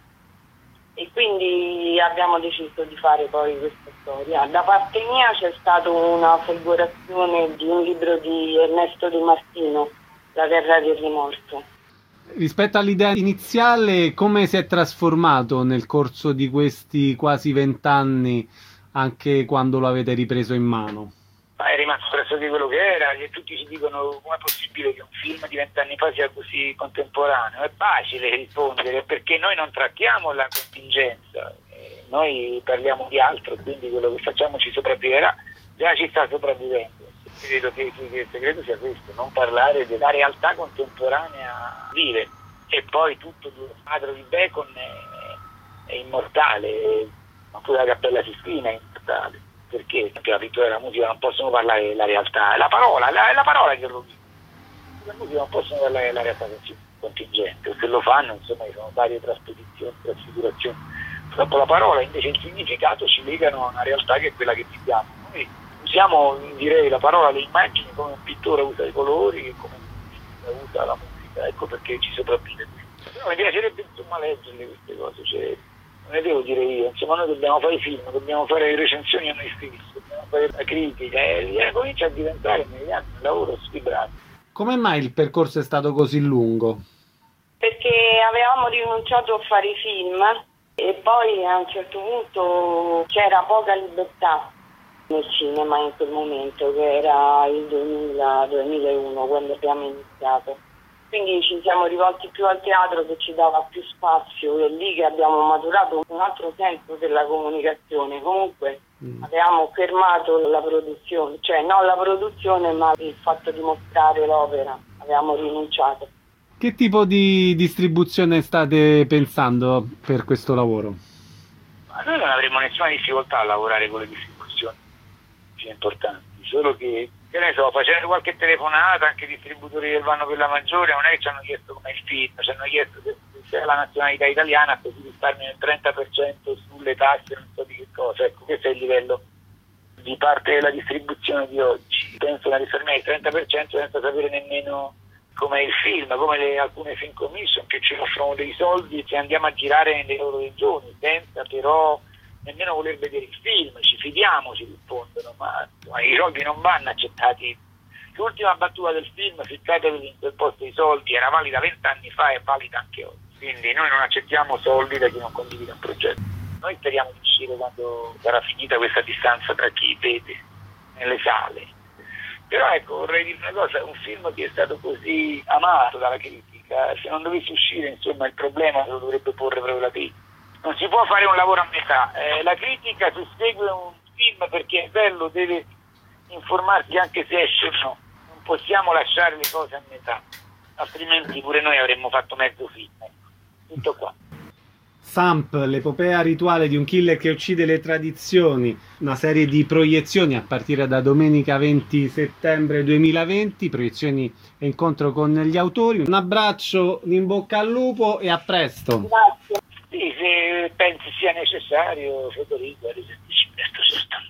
e quindi abbiamo deciso di fare poi questa storia. Da parte mia c'è stata una folgorazione di un libro di Ernesto Di Martino, La terra del rimorso. Rispetto all'idea iniziale, come si è trasformato nel corso di questi quasi 20 anni, anche quando lo avete ripreso in mano? È rimasto pressoché quello che era, e tutti ci dicono: com'è possibile che un film di 20 anni fa sia così contemporaneo? È facile rispondere, perché noi non trattiamo la contingenza, noi parliamo di altro, quindi quello che facciamo ci sopravviverà, già ci sta sopravvivendo. Credo che il segreto sia questo, non parlare della realtà contemporanea vive, e poi tutto lo squadro di Bacon è immortale, oppure la Cappella Sistina in totale, perché la pittura e la musica non possono parlare della realtà, è la parola che rovina. La musica non possono parlare della realtà contingente, se lo fanno insomma ci sono varie trasposizioni, trasfigurazioni. Purtroppo la parola invece il significato ci legano a una realtà che è quella che viviamo. Noi usiamo, direi, la parola, le immagini come un pittore usa i colori, come un usa la musica, ecco perché ci sopravvive. Però mi piacerebbe insomma leggerle queste cose, cioè, non ne devo dire io, insomma noi dobbiamo fare i film, dobbiamo fare recensioni a noi stessi, dobbiamo fare la critica e comincia a diventare negli anni un lavoro sfibrato. Come mai il percorso è stato così lungo? Perché avevamo rinunciato a fare i film e poi a un certo punto c'era poca libertà nel cinema in quel momento, che era il 2001 quando abbiamo iniziato. Quindi ci siamo rivolti più al teatro che ci dava più spazio, e lì che abbiamo maturato un altro senso della comunicazione. Comunque avevamo fermato la produzione, cioè non la produzione ma il fatto di mostrare l'opera, avevamo rinunciato. Che tipo di distribuzione state pensando per questo lavoro? Ma noi non avremo nessuna difficoltà a lavorare con le distribuzioni più importanti, solo che ne so, facendo qualche telefonata anche i distributori che vanno per la maggiore non è che ci hanno chiesto come il film, ci hanno chiesto se c'è la nazionalità italiana, così risparmiano il 30% sulle tasse, non so di che cosa. Ecco, questo è il livello di parte della distribuzione di oggi. Penso a risparmiare il 30% senza sapere nemmeno come il film, come alcune film commission che ci offrono dei soldi e andiamo a girare nelle loro regioni, senza però nemmeno voler vedere il film, ci fidiamo, ci rispondono, ma i soldi non vanno accettati. L'ultima battuta del film, ficcatevi in quel posto i soldi, era valida 20 anni fa e valida anche oggi. Quindi noi non accettiamo soldi da chi non condivide un progetto. Noi speriamo di uscire quando sarà finita questa distanza tra chi vede nelle sale. Però ecco, vorrei dire una cosa, un film che è stato così amato dalla critica, se non dovesse uscire, insomma, il problema lo dovrebbe porre proprio la critica. Non si può fare un lavoro a metà, la critica se segue un film perché è bello deve informarsi anche se esce o no, non possiamo lasciare le cose a metà, altrimenti pure noi avremmo fatto mezzo film, tutto qua. Samp, l'epopea rituale di un killer che uccide le tradizioni, una serie di proiezioni a partire da domenica 20 settembre 2020, proiezioni e incontro con gli autori. Un abbraccio, in bocca al lupo e a presto. Grazie. Sì, se pensi sia necessario, Federico, risentirci presto, certamente.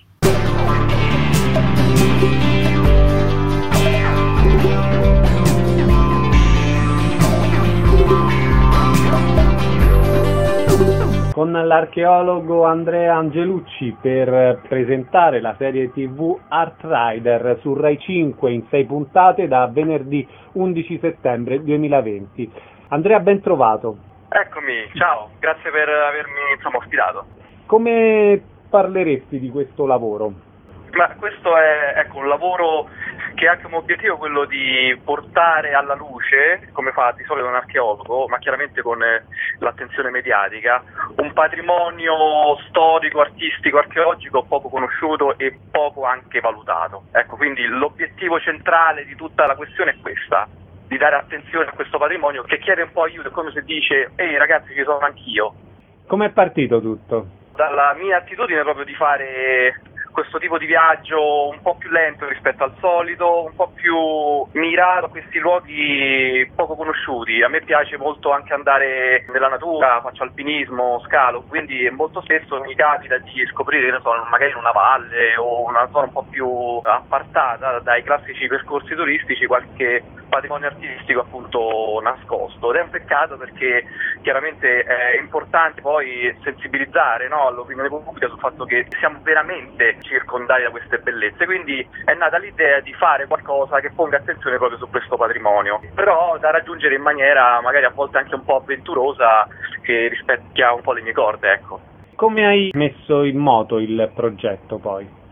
Con l'archeologo Andrea Angelucci per presentare la serie TV Art Rider su Rai 5 in 6 puntate da venerdì 11 settembre 2020. Andrea, ben trovato. Eccomi, ciao, grazie per avermi ospitato. Come parleresti di questo lavoro? Ma questo è un lavoro che ha come obiettivo quello di portare alla luce, come fa di solito un archeologo, ma chiaramente con l'attenzione mediatica, un patrimonio storico, artistico, archeologico poco conosciuto e poco anche valutato. Ecco, quindi l'obiettivo centrale di tutta la questione è questa, di dare attenzione a questo patrimonio che chiede un po' aiuto, è come se dice, ehi ragazzi ci sono anch'io. Com'è partito tutto? Dalla mia attitudine proprio di fare questo tipo di viaggio un po' più lento rispetto al solito, un po' più mirato a questi luoghi poco conosciuti. A me piace molto anche andare nella natura, faccio alpinismo, scalo, quindi molto spesso mi capita di scoprire, magari in una valle o una zona un po' più appartata dai classici percorsi turistici, qualche patrimonio artistico appunto nascosto, ed è un peccato perché chiaramente è importante poi sensibilizzare, no, l'opinione pubblica sul fatto che siamo veramente circondati da queste bellezze, quindi è nata l'idea di fare qualcosa che ponga attenzione proprio su questo patrimonio, però da raggiungere in maniera magari a volte anche un po' avventurosa, che rispecchia un po' le mie corde, ecco. Come hai messo in moto il progetto poi?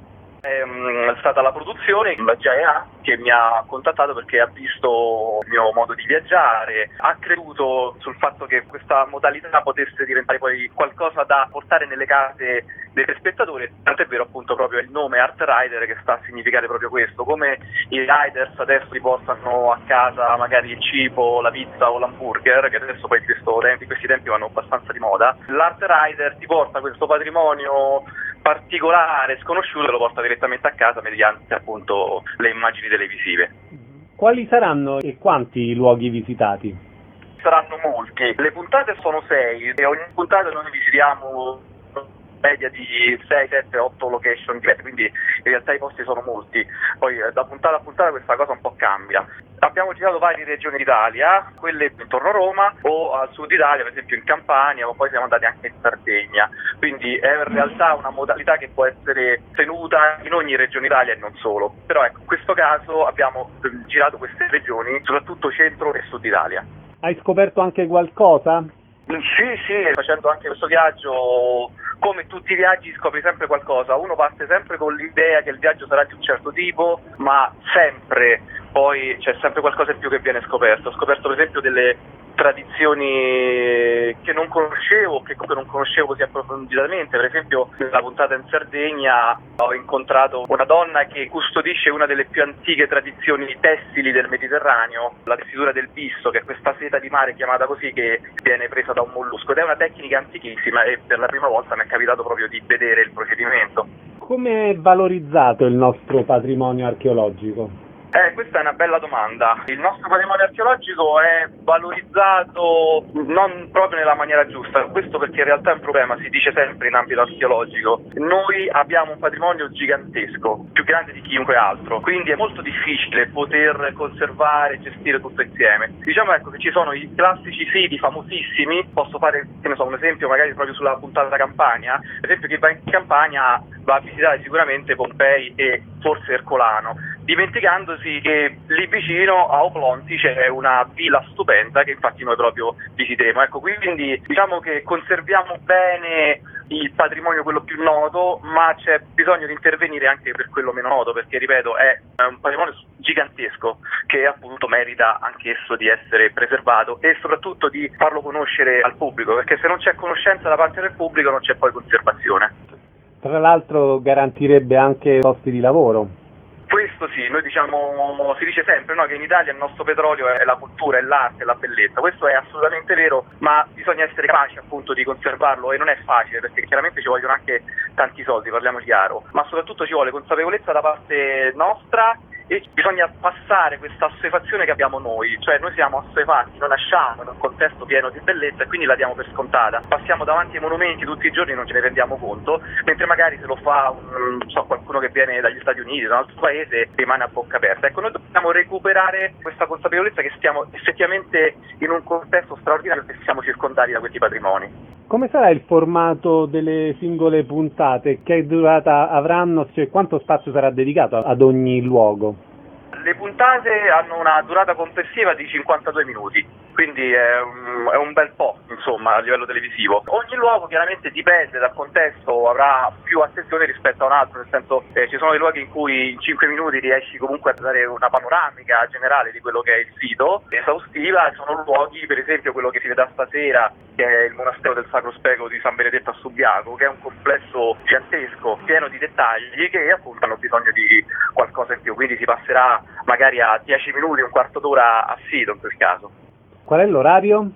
è stata la produzione, la GIA, che mi ha contattato perché ha visto il mio modo di viaggiare, ha creduto sul fatto che questa modalità potesse diventare poi qualcosa da portare nelle case dei spettatori, tant'è vero appunto proprio il nome Art Rider, che sta a significare proprio questo, come i riders adesso ti portano a casa magari il cibo, la pizza o l'hamburger, che adesso poi in questi tempi vanno abbastanza di moda. L'Art Rider ti porta questo patrimonio particolare, sconosciuto, e lo porta direttamente a casa mediante appunto le immagini televisive. Quali saranno e quanti luoghi visitati? Saranno molti. Le puntate sono 6 e ogni puntata noi visitiamo media di 6, 7, 8 location diverse, quindi in realtà i posti sono molti. Poi da puntata a puntata questa cosa un po' cambia. Abbiamo girato varie regioni d'Italia, quelle intorno a Roma o al sud Italia, per esempio in Campania, o poi siamo andati anche in Sardegna. Quindi è in realtà una modalità che può essere tenuta in ogni regione d'Italia e non solo. Però ecco, in questo caso abbiamo girato queste regioni, soprattutto centro e sud Italia. Hai scoperto anche qualcosa? Sì, facendo anche questo viaggio, come tutti i viaggi scopri sempre qualcosa. Uno parte sempre con l'idea che il viaggio sarà di un certo tipo, ma sempre poi c'è sempre qualcosa in più che viene scoperto. Ho scoperto per esempio delle tradizioni che non conoscevo, che comunque non conoscevo così approfonditamente. Per esempio nella puntata in Sardegna ho incontrato una donna che custodisce una delle più antiche tradizioni tessili del Mediterraneo, la tessitura del bisso, che è questa seta di mare chiamata così, che viene presa da un mollusco, ed è una tecnica antichissima e per la prima volta mi è capitato proprio di vedere il procedimento. Come è valorizzato il nostro patrimonio archeologico? Questa è una bella domanda. Il nostro patrimonio archeologico è valorizzato non proprio nella maniera giusta, questo perché in realtà è un problema, si dice sempre in ambito archeologico. Noi abbiamo un patrimonio gigantesco, più grande di chiunque altro, quindi è molto difficile poter conservare e gestire tutto insieme. Diciamo ecco che ci sono i classici siti famosissimi, posso fare un esempio magari proprio sulla puntata da Campania. Per esempio chi va in Campania va a visitare sicuramente Pompei e forse Ercolano, dimenticandosi che lì vicino a Oplonti c'è una villa stupenda che infatti noi proprio visiteremo. Ecco, quindi diciamo che conserviamo bene il patrimonio quello più noto, ma c'è bisogno di intervenire anche per quello meno noto, perché ripeto è un patrimonio gigantesco che appunto merita anch'esso di essere preservato e soprattutto di farlo conoscere al pubblico, perché se non c'è conoscenza da parte del pubblico non c'è poi conservazione. Tra l'altro garantirebbe anche posti di lavoro. Questo sì, noi si dice sempre che in Italia il nostro petrolio è la cultura, è l'arte, è la bellezza. Questo è assolutamente vero, ma bisogna essere capaci appunto di conservarlo e non è facile, perché chiaramente ci vogliono anche tanti soldi, parliamoci chiaro, ma soprattutto ci vuole consapevolezza da parte nostra e bisogna passare questa assuefazione che abbiamo noi, cioè noi siamo assuefatti, noi nasciamo in un contesto pieno di bellezza e quindi la diamo per scontata. Passiamo davanti ai monumenti tutti i giorni e non ce ne rendiamo conto, mentre magari se lo fa qualcuno che viene dagli Stati Uniti, da un altro paese, rimane a bocca aperta. Ecco, noi dobbiamo recuperare questa consapevolezza che stiamo effettivamente in un contesto straordinario e siamo circondati da questi patrimoni. Come sarà il formato delle singole puntate? Che durata avranno? Cioè, quanto spazio sarà dedicato ad ogni luogo? Le puntate hanno una durata complessiva di 52 minuti, quindi è un bel po', insomma, a livello televisivo. Ogni luogo chiaramente dipende dal contesto, avrà più attenzione rispetto a un altro, nel senso ci sono dei luoghi in cui in 5 minuti riesci comunque a dare una panoramica generale di quello che è il sito, esaustiva. Ci sono luoghi, per esempio quello che si vedrà stasera, che è il monastero del Sacro Specolo di San Benedetto a Subiaco, che è un complesso gigantesco, pieno di dettagli, che appunto hanno bisogno di qualcosa in più, quindi si passerà magari a 10 minuti, un quarto d'ora a sito in quel caso. Qual è l'orario?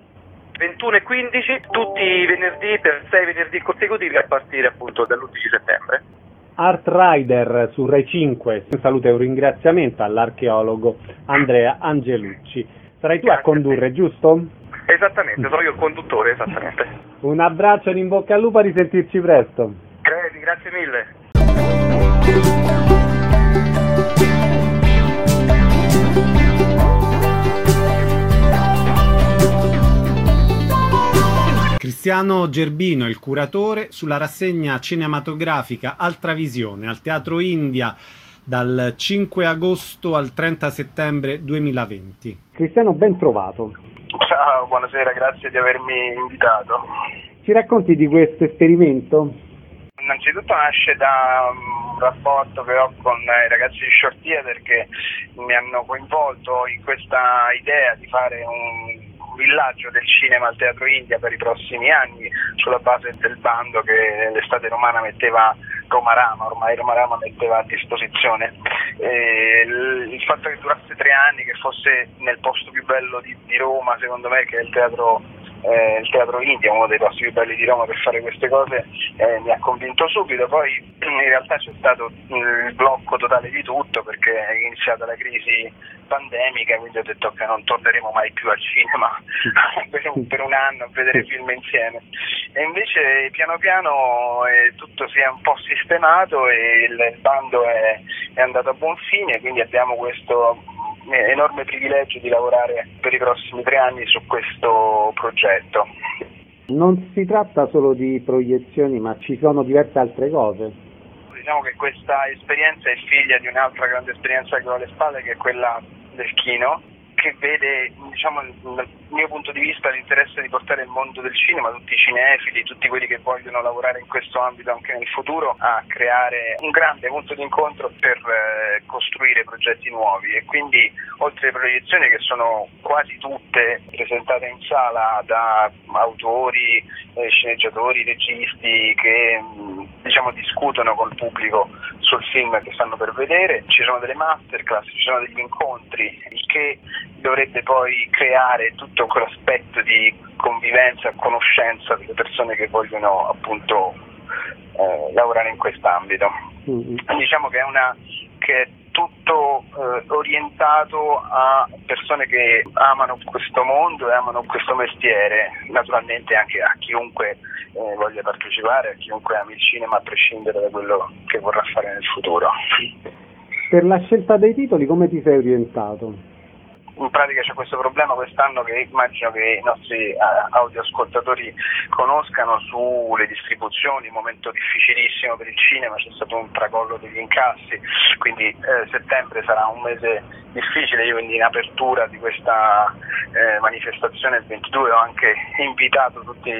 21:15, tutti i venerdì per 6 venerdì consecutivi a partire appunto dall'11 settembre. Art Rider su Rai 5. Un saluto e un ringraziamento all'archeologo Andrea Angelucci. Sarai tu a condurre, giusto? Esattamente, sono io il conduttore, esattamente. Un abbraccio e in bocca al lupo, a risentirci presto. Grazie mille. Cristiano Gerbino, il curatore, sulla rassegna cinematografica Altra Visione al Teatro India dal 5 agosto al 30 settembre 2020. Cristiano, ben trovato. Ciao, buonasera, grazie di avermi invitato. Ci racconti di questo esperimento? Innanzitutto nasce da un rapporto che ho con i ragazzi di Short Theater che mi hanno coinvolto in questa idea di fare un villaggio del cinema al Teatro India per i prossimi anni sulla base del bando che l'estate romana metteva ormai Roma Rama metteva a disposizione. Il fatto che durasse 3 anni, che fosse nel posto più bello di Roma, secondo me, che è il Teatro India, uno dei posti più belli di Roma per fare queste cose, mi ha convinto subito. Poi in realtà c'è stato il blocco totale di tutto perché è iniziata la crisi pandemica, quindi ho detto che non torneremo mai più al cinema per un anno a vedere film insieme. E invece piano piano tutto si è un po' sistemato e il bando è andato a buon fine, quindi abbiamo questo enorme privilegio di lavorare per i prossimi 3 anni su questo progetto. Non si tratta solo di proiezioni, ma ci sono diverse altre cose. Diciamo che questa esperienza è figlia di un'altra grande esperienza che ho alle spalle, che è quella del Kino, che vede, diciamo, dal mio punto di vista l'interesse di portare il mondo del cinema, tutti i cinefili, tutti quelli che vogliono lavorare in questo ambito anche nel futuro, a creare un grande punto di incontro per costruire progetti nuovi. E quindi, oltre alle proiezioni che sono quasi tutte presentate in sala da autori, sceneggiatori, registi che diciamo discutono col pubblico sul film che stanno per vedere, ci sono delle masterclass, ci sono degli incontri, il che dovrebbe poi creare tutto quell'aspetto di convivenza, conoscenza delle persone che vogliono appunto lavorare in quest'ambito. Diciamo che è tutto orientato a persone che amano questo mondo e amano questo mestiere, naturalmente anche a chiunque voglia partecipare, a chiunque ami il cinema, a prescindere da quello che vorrà fare nel futuro. Per la scelta dei titoli come ti sei orientato? In pratica c'è questo problema quest'anno che immagino che i nostri audioascoltatori conoscano sulle distribuzioni, un momento difficilissimo per il cinema, c'è stato un tracollo degli incassi, quindi settembre sarà un mese difficile. Io quindi in apertura di questa manifestazione il 22 ho anche invitato tutti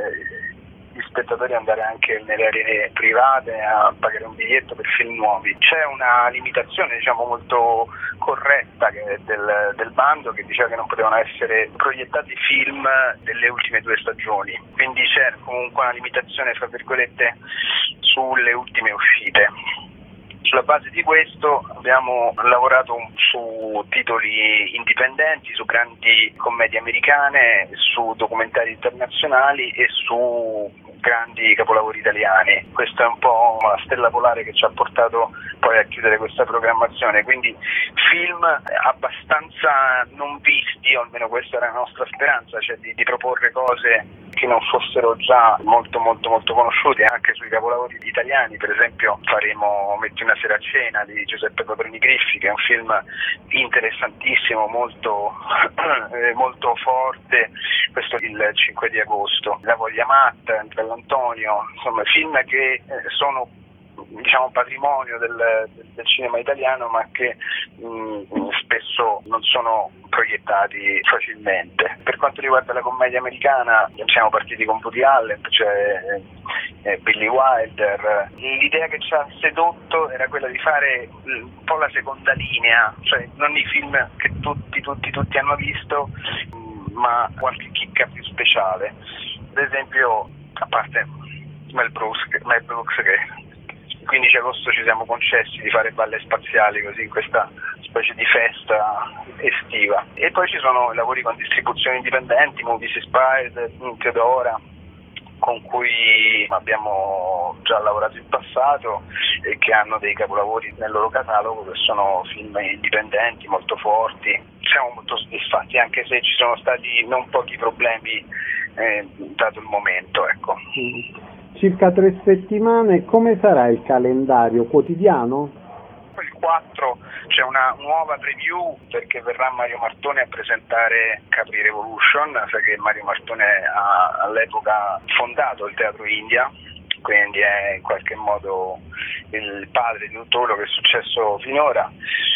gli spettatori ad andare anche nelle aree private a pagare un biglietto per film nuovi. C'è una limitazione diciamo molto corretta del bando che diceva che non potevano essere proiettati film delle ultime 2 stagioni, quindi c'è comunque una limitazione fra virgolette sulle ultime uscite. Sulla base di questo abbiamo lavorato su titoli indipendenti, su grandi commedie americane, su documentari internazionali e su grandi capolavori italiani. Questa è un po' la stella polare che ci ha portato poi a chiudere questa programmazione, quindi film abbastanza non visti, o almeno questa era la nostra speranza, cioè di proporre cose che non fossero già molto conosciute anche sui capolavori italiani. Per esempio faremo Metti una sera a cena di Giuseppe Patroni Griffi, che è un film interessantissimo, molto forte, questo il 5 di agosto. La voglia matta di Antonio, insomma film che sono diciamo patrimonio del cinema italiano, ma che spesso non sono proiettati facilmente. Per quanto riguarda la commedia americana siamo partiti con Woody Allen, cioè Billy Wilder. L'idea che ci ha sedotto era quella di fare un po' la seconda linea, cioè non i film che tutti hanno visto, ma qualche chicca più speciale. Ad esempio, a parte Mel Brooks che il 15 agosto ci siamo concessi di fare balle spaziali così in questa specie di festa estiva. E poi ci sono lavori con distribuzioni indipendenti, Movies Inspired, Teodora, con cui abbiamo già lavorato in passato e che hanno dei capolavori nel loro catalogo, che sono film indipendenti molto forti. Siamo molto soddisfatti, anche se ci sono stati non pochi problemi dato il momento, ecco. Circa 3 settimane, come sarà il calendario quotidiano? Il 4 c'è una nuova preview perché verrà Mario Martone a presentare Capri Revolution. Sai che Mario Martone ha all'epoca fondato il Teatro India, quindi è in qualche modo il padre di tutto quello che è successo finora.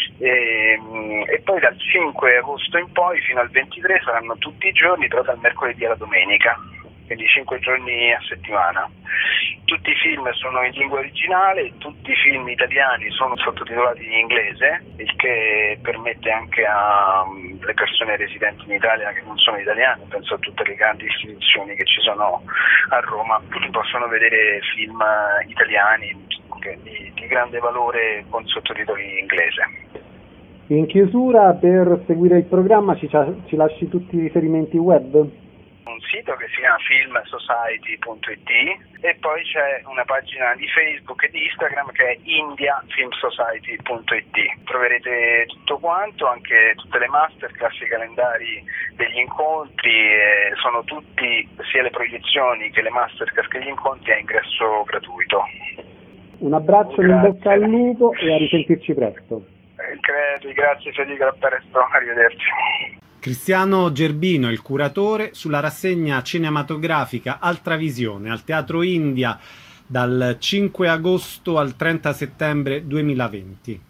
E poi dal 5 agosto in poi fino al 23 saranno tutti i giorni, però dal mercoledì alla domenica, quindi 5 giorni a settimana. tutti i film sono in lingua originale, tutti i film italiani sono sottotitolati in inglese, il che permette anche alle persone residenti in Italia che non sono italiane, penso a tutte le grandi istituzioni che ci sono a Roma, possono vedere film italiani di grande valore con sottotitoli in inglese. In chiusura, per seguire il programma ci lasci tutti i riferimenti web? Un sito che si chiama filmsociety.it e poi c'è una pagina di Facebook e di Instagram che è indiafilmsociety.it. Troverete tutto quanto, anche tutte le masterclass, i calendari degli incontri, sono tutti, sia le proiezioni che le masterclass che gli incontri, a ingresso gratuito. Un abbraccio, in bocca al lupo e a risentirci presto. Grazie Federico, a presto, arrivederci. Cristiano Gerbino è il curatore sulla rassegna cinematografica Altra Visione al Teatro India dal 5 agosto al 30 settembre 2020.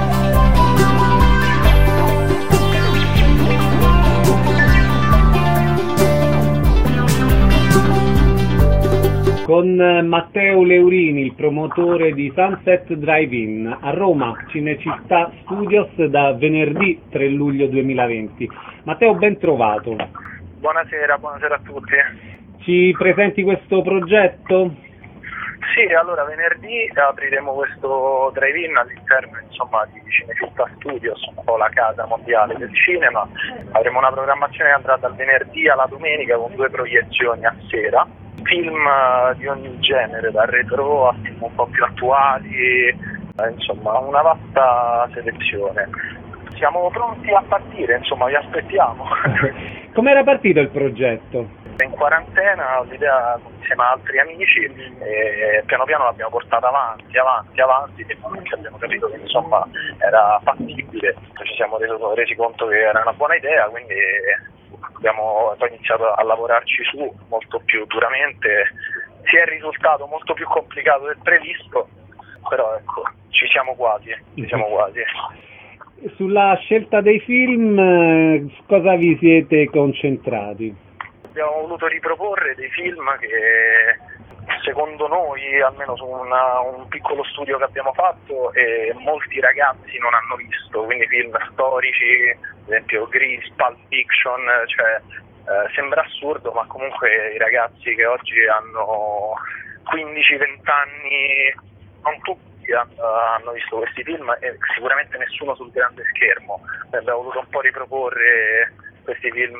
Con Matteo Leurini, il promotore di Sunset Drive-In a Roma, Cinecittà Studios, da venerdì 3 luglio 2020. Matteo, ben trovato. Buonasera a tutti. Ci presenti questo progetto? Sì, allora venerdì apriremo questo drive-in all'interno di Cinecittà Studios, un po' la casa mondiale del cinema. Avremo una programmazione che andrà dal venerdì alla domenica con 2 proiezioni a sera. Film di ogni genere, da retro a film un po' più attuali, una vasta selezione. Siamo pronti a partire, vi aspettiamo. Com'era partito il progetto? In quarantena ho l'idea insieme a altri amici e piano piano l'abbiamo portata avanti fino a che abbiamo capito che era fattibile. Ci siamo resi conto che era una buona idea, quindi abbiamo poi iniziato a lavorarci su molto più duramente. Si è risultato molto più complicato del previsto, però ecco, ci siamo quasi. Sulla scelta dei film, cosa vi siete concentrati? Abbiamo voluto riproporre dei film che secondo noi, almeno su un piccolo studio che abbiamo fatto, molti ragazzi non hanno visto, quindi film storici, ad esempio Grease, Pulp Fiction, sembra assurdo, ma comunque i ragazzi che oggi hanno 15-20 anni, non tutti hanno visto questi film e sicuramente nessuno sul grande schermo. Abbiamo voluto un po' riproporre questi film,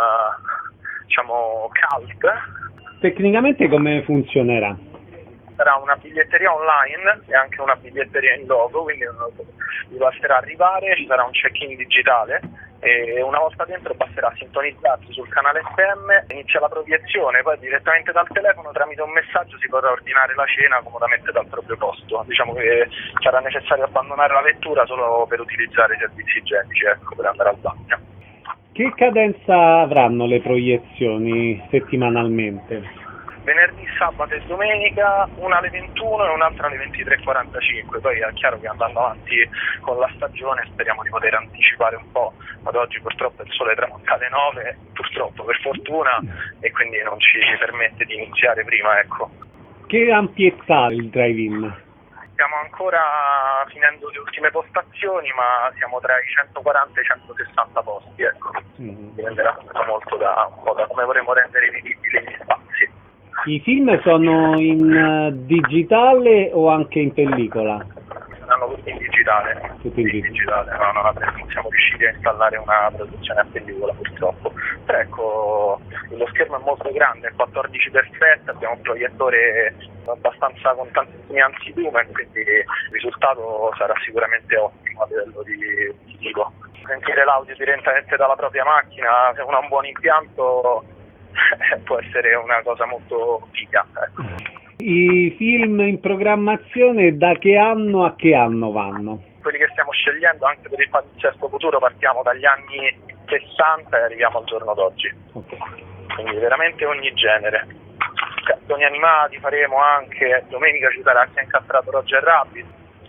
cult. Tecnicamente come funzionerà? Sarà una biglietteria online e anche una biglietteria in loco, quindi vi basterà arrivare, ci sarà un check-in digitale e una volta dentro basterà sintonizzarsi sul canale FM, inizia la proiezione, poi direttamente dal telefono tramite un messaggio si potrà ordinare la cena comodamente dal proprio posto. Diciamo che sarà necessario abbandonare la lettura solo per utilizzare i servizi igienici, per andare al bagno. Che cadenza avranno le proiezioni settimanalmente? Venerdì, sabato e domenica, una alle 21 e un'altra alle 23:45. Poi è chiaro che andando avanti con la stagione speriamo di poter anticipare un po'. Ad oggi purtroppo il sole tramonta alle 9, purtroppo, per fortuna, e quindi non ci permette di iniziare prima, ecco. Che ampiezza il drive-in? Stiamo ancora finendo le ultime postazioni, ma siamo tra i 140 e i 160 posti, ecco. Dipenderà molto da come vorremmo rendere vivibili gli spazi. I film sono in digitale o anche in pellicola? Saranno tutti in digitale. Tutti in digitale. No, non siamo riusciti a installare una produzione a pellicola purtroppo. Però ecco, lo schermo è molto grande, è 14x7, abbiamo un proiettore abbastanza con tantissimi anti-lumen, quindi il risultato sarà sicuramente ottimo a livello di tipo. Sentire l'audio direttamente dalla propria macchina, se uno ha un buon impianto, può essere una cosa molto figa, ecco. I film in programmazione da che anno a che anno vanno? Quelli che stiamo scegliendo anche per il palinsesto futuro partiamo dagli anni 60 e arriviamo al giorno d'oggi. Okay. Quindi veramente ogni genere. Cartoni animati faremo anche, domenica ci sarà anche incastrato Roger Rabbit.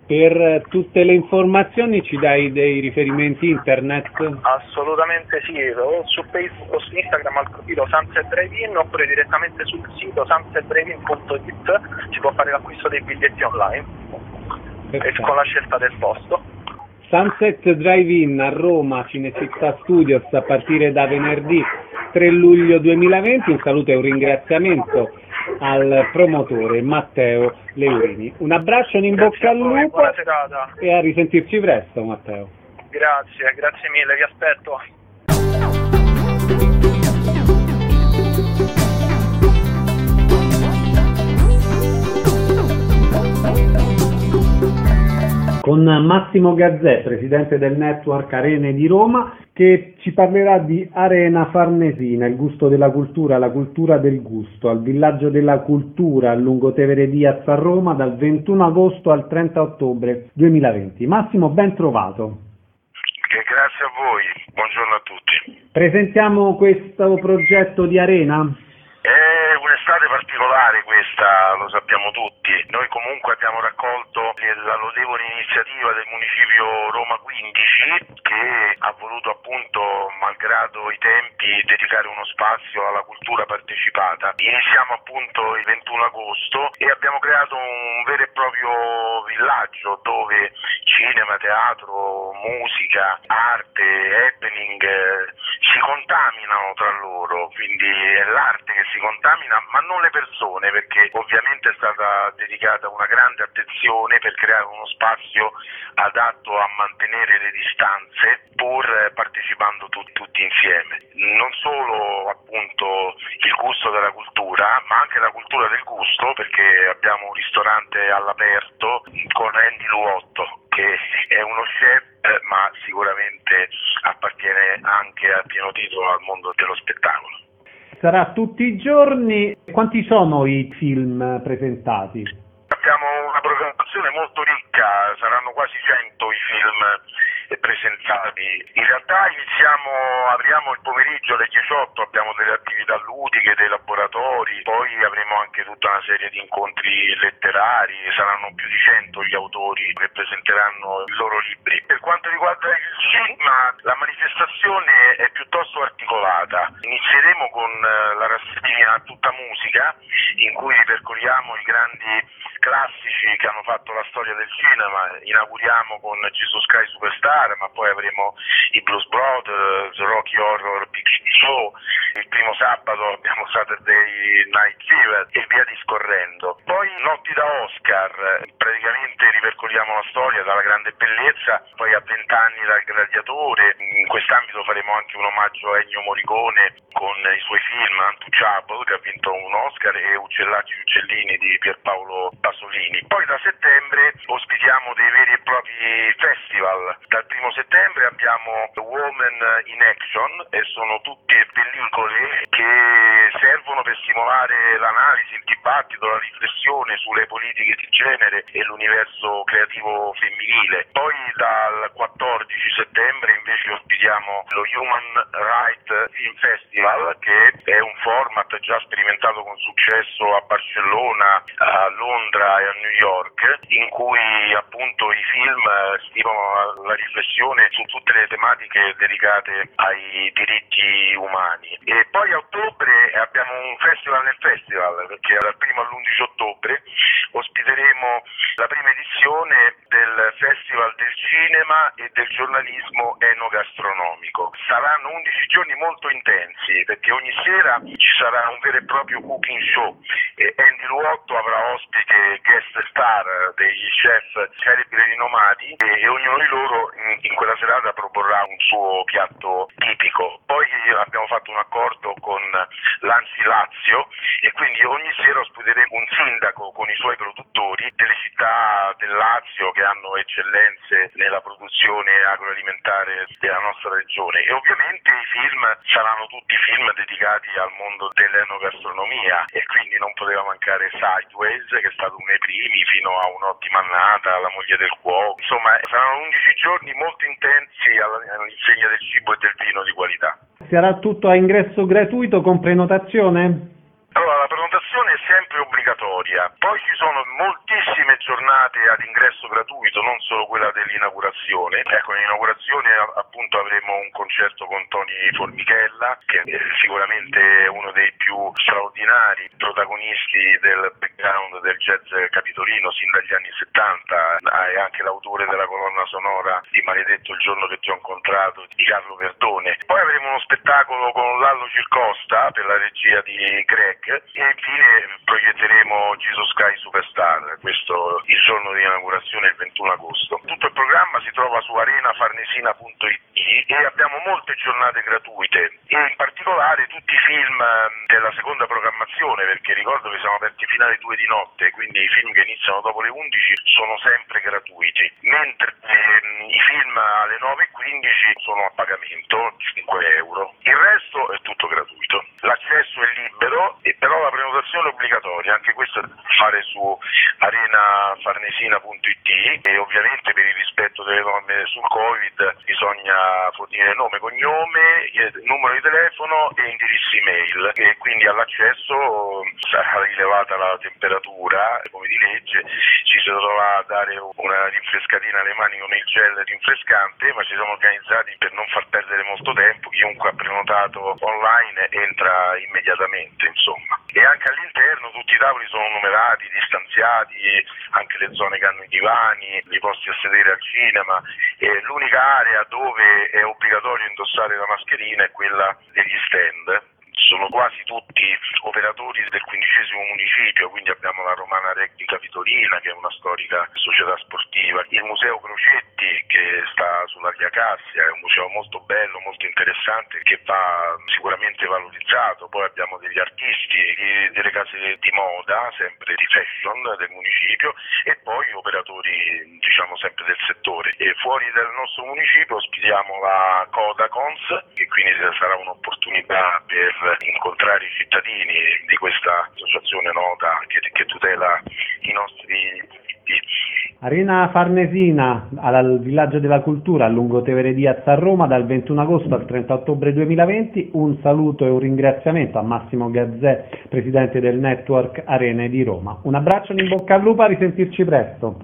Per tutte le informazioni ci dai dei riferimenti internet? Assolutamente sì, o su Facebook o su Instagram al profilo Sunset Drive-In oppure direttamente sul sito sunsetdrive-in.it si può fare l'acquisto dei biglietti online e con la scelta del posto. Sunset Drive-In a Roma, Cinecittà Studios, a partire da venerdì 3 luglio 2020. Un saluto e un ringraziamento al promotore Matteo Leurini. Un abbraccio, un in bocca al lupo, buona serata. E a risentirci presto, Matteo. Grazie mille, vi aspetto. Con Massimo Gazzè, presidente del network Arene di Roma, che ci parlerà di Arena Farnesina, il gusto della cultura, la cultura del gusto, al Villaggio della Cultura a Lungotevere Diaz a Roma dal 21 agosto al 30 ottobre 2020. Massimo, ben trovato. Grazie a voi, buongiorno a tutti. Presentiamo questo progetto di Arena? È un'estate particolare questa, lo sappiamo tutti. Noi comunque abbiamo raccolto la lodevole iniziativa del municipio Roma 15 che ha voluto appunto, malgrado i tempi, dedicare uno spazio alla cultura partecipata. Iniziamo appunto il 21 agosto e abbiamo creato un vero e proprio villaggio dove cinema, teatro, musica, arte, happening si contaminano tra loro, quindi è l'arte che si contamina ma non le persone, perché ovviamente è stata dedicata una grande attenzione per creare uno spazio adatto a mantenere le distanze pur partecipando tutti insieme. Non solo appunto il gusto della cultura ma anche la cultura del gusto, perché abbiamo un ristorante all'aperto con Andy Luotto che è uno chef ma sicuramente appartiene anche a pieno titolo al mondo dello spettacolo. Sarà tutti i giorni. Quanti sono i film presentati? Abbiamo una programmazione molto ricca, saranno quasi 100 i film presentati. In realtà apriamo il pomeriggio alle 18, abbiamo delle attività ludiche, dei laboratori, poi avremo anche tutta una serie di incontri letterari, saranno più di 100 gli autori che presenteranno i loro libri. Per quanto riguarda il cinema, la manifestazione è piuttosto articolata. Inizieremo con la rassegna Tutta Musica, in cui ripercorriamo i grandi classici che hanno fatto la storia del cinema. Inauguriamo con Jesus Christ Superstar, ma poi avremo i Blues Brothers, Rocky Horror Picture Show, il primo sabato abbiamo Saturday Night Fever e via discorrendo. Poi Notti da Oscar, praticamente ripercorriamo la storia dalla grande bellezza, poi a 20 anni dal Gladiatore. In quest'ambito faremo anche un omaggio a Ennio Morricone con i suoi film Untouchable, che ha vinto un Oscar, e Uccellacci e Uccellini di Pierpaolo Pasolini. Poi da settembre ospitiamo dei veri e propri festival. Dal 1 settembre abbiamo Women in Action e sono tutte pellicole che servono per stimolare l'analisi, il dibattito, la riflessione sulle politiche di genere e l'universo creativo femminile. Poi dal 14 settembre invece ospitiamo lo Human Rights Film Festival, che è un format già sperimentato con successo a Barcellona, a Londra e a New York, in cui appunto i film stimolano la riflessione su tutte le tematiche dedicate ai diritti umani. E poi a ottobre abbiamo un festival nel festival, perché dal 1 all'11 ottobre ospiteremo la prima edizione del Festival del Cinema e del Giornalismo Enogastronomico. Saranno 11 giorni molto intensi, perché ogni sera ci sarà un vero e proprio cooking show e Andy Luotto avrà ospite guest star degli chef celebri rinomati e ognuno di loro in quella serata proporrà un suo piatto tipico. Poi abbiamo fatto un accordo con l'Ansi Lazio e quindi ogni sera ospiteremo un sindaco con i suoi produttori delle città del Lazio che hanno eccellenze nella produzione agroalimentare della nostra regione, e ovviamente i film saranno tutti film dedicati al mondo dell'enogastronomia, e quindi non poteva mancare Sideways, che è stato uno dei primi, fino a Un'ottima annata, La moglie del cuoco. Insomma, saranno 11 giorni molto intensi all'insegna del cibo e del vino di qualità. Sarà tutto a ingresso gratuito con prenotazione? Allora, la prenotazione è sempre obbligatoria. storia. Poi ci sono moltissime giornate ad ingresso gratuito, non solo quella dell'inaugurazione. Ecco, all'inaugurazione appunto avremo un concerto con Tony Formichella, che è sicuramente uno dei più straordinari protagonisti del background del jazz capitolino sin dagli anni 70, è anche l'autore della colonna sonora di Maledetto il giorno che ti ho incontrato di Carlo Verdone. Poi avremo uno spettacolo con Lallo Circosta per la regia di Greg e infine proietteremo Jesus Christ Superstar, questo il giorno di inaugurazione il 21 agosto. Tutto il programma si trova su arenafarnesina.it e abbiamo molte giornate gratuite e in particolare tutti i film della seconda programmazione, perché ricordo che siamo aperti fino alle 2 di notte, quindi i film che iniziano dopo le 11 sono sempre gratuiti, mentre i film alle 9:15 sono a pagamento, 5 euro. Il resto è tutto gratuito. L'accesso è libero e però la prenotazione è obbligatoria, anche questo da fare su arenafarnesina.it e ovviamente per il rispetto delle norme sul Covid bisogna fornire nome, cognome, numero di telefono e indirizzo email e quindi all'accesso sarà rilevata la temperatura come di legge, ci si dovrà dare una rinfrescatina alle mani con il gel rinfrescante, ma ci siamo organizzati per non far perdere molto tempo, chiunque ha prenotato online entra immediatamente insomma. E anche all'interno tutti i tavoli sono numerati, distanziati, anche le zone che hanno i divani, i posti a sedere al cinema e l'unica area dove è obbligatorio indossare la mascherina è quella degli stand. Sono quasi tutti operatori del 15° municipio, quindi abbiamo la Romana Rugby Capitolina che è una storica società sportiva, il Museo Crocetti che sta sulla via Cassia, è un museo molto bello, molto interessante che va sicuramente valorizzato, poi abbiamo degli artisti, delle case di moda, sempre di fashion del municipio e poi operatori diciamo sempre del settore. E fuori dal nostro municipio ospitiamo la Codacons, che quindi sarà un'opportunità per incontrare i cittadini di questa associazione nota che tutela i nostri diritti. Arena Farnesina al Villaggio della Cultura a Lungotevere Diaz a Roma dal 21 agosto al 30 ottobre 2020. Un saluto e un ringraziamento a Massimo Gazzè, presidente del Network Arene di Roma. Un abbraccio e in bocca al lupo, a risentirci presto.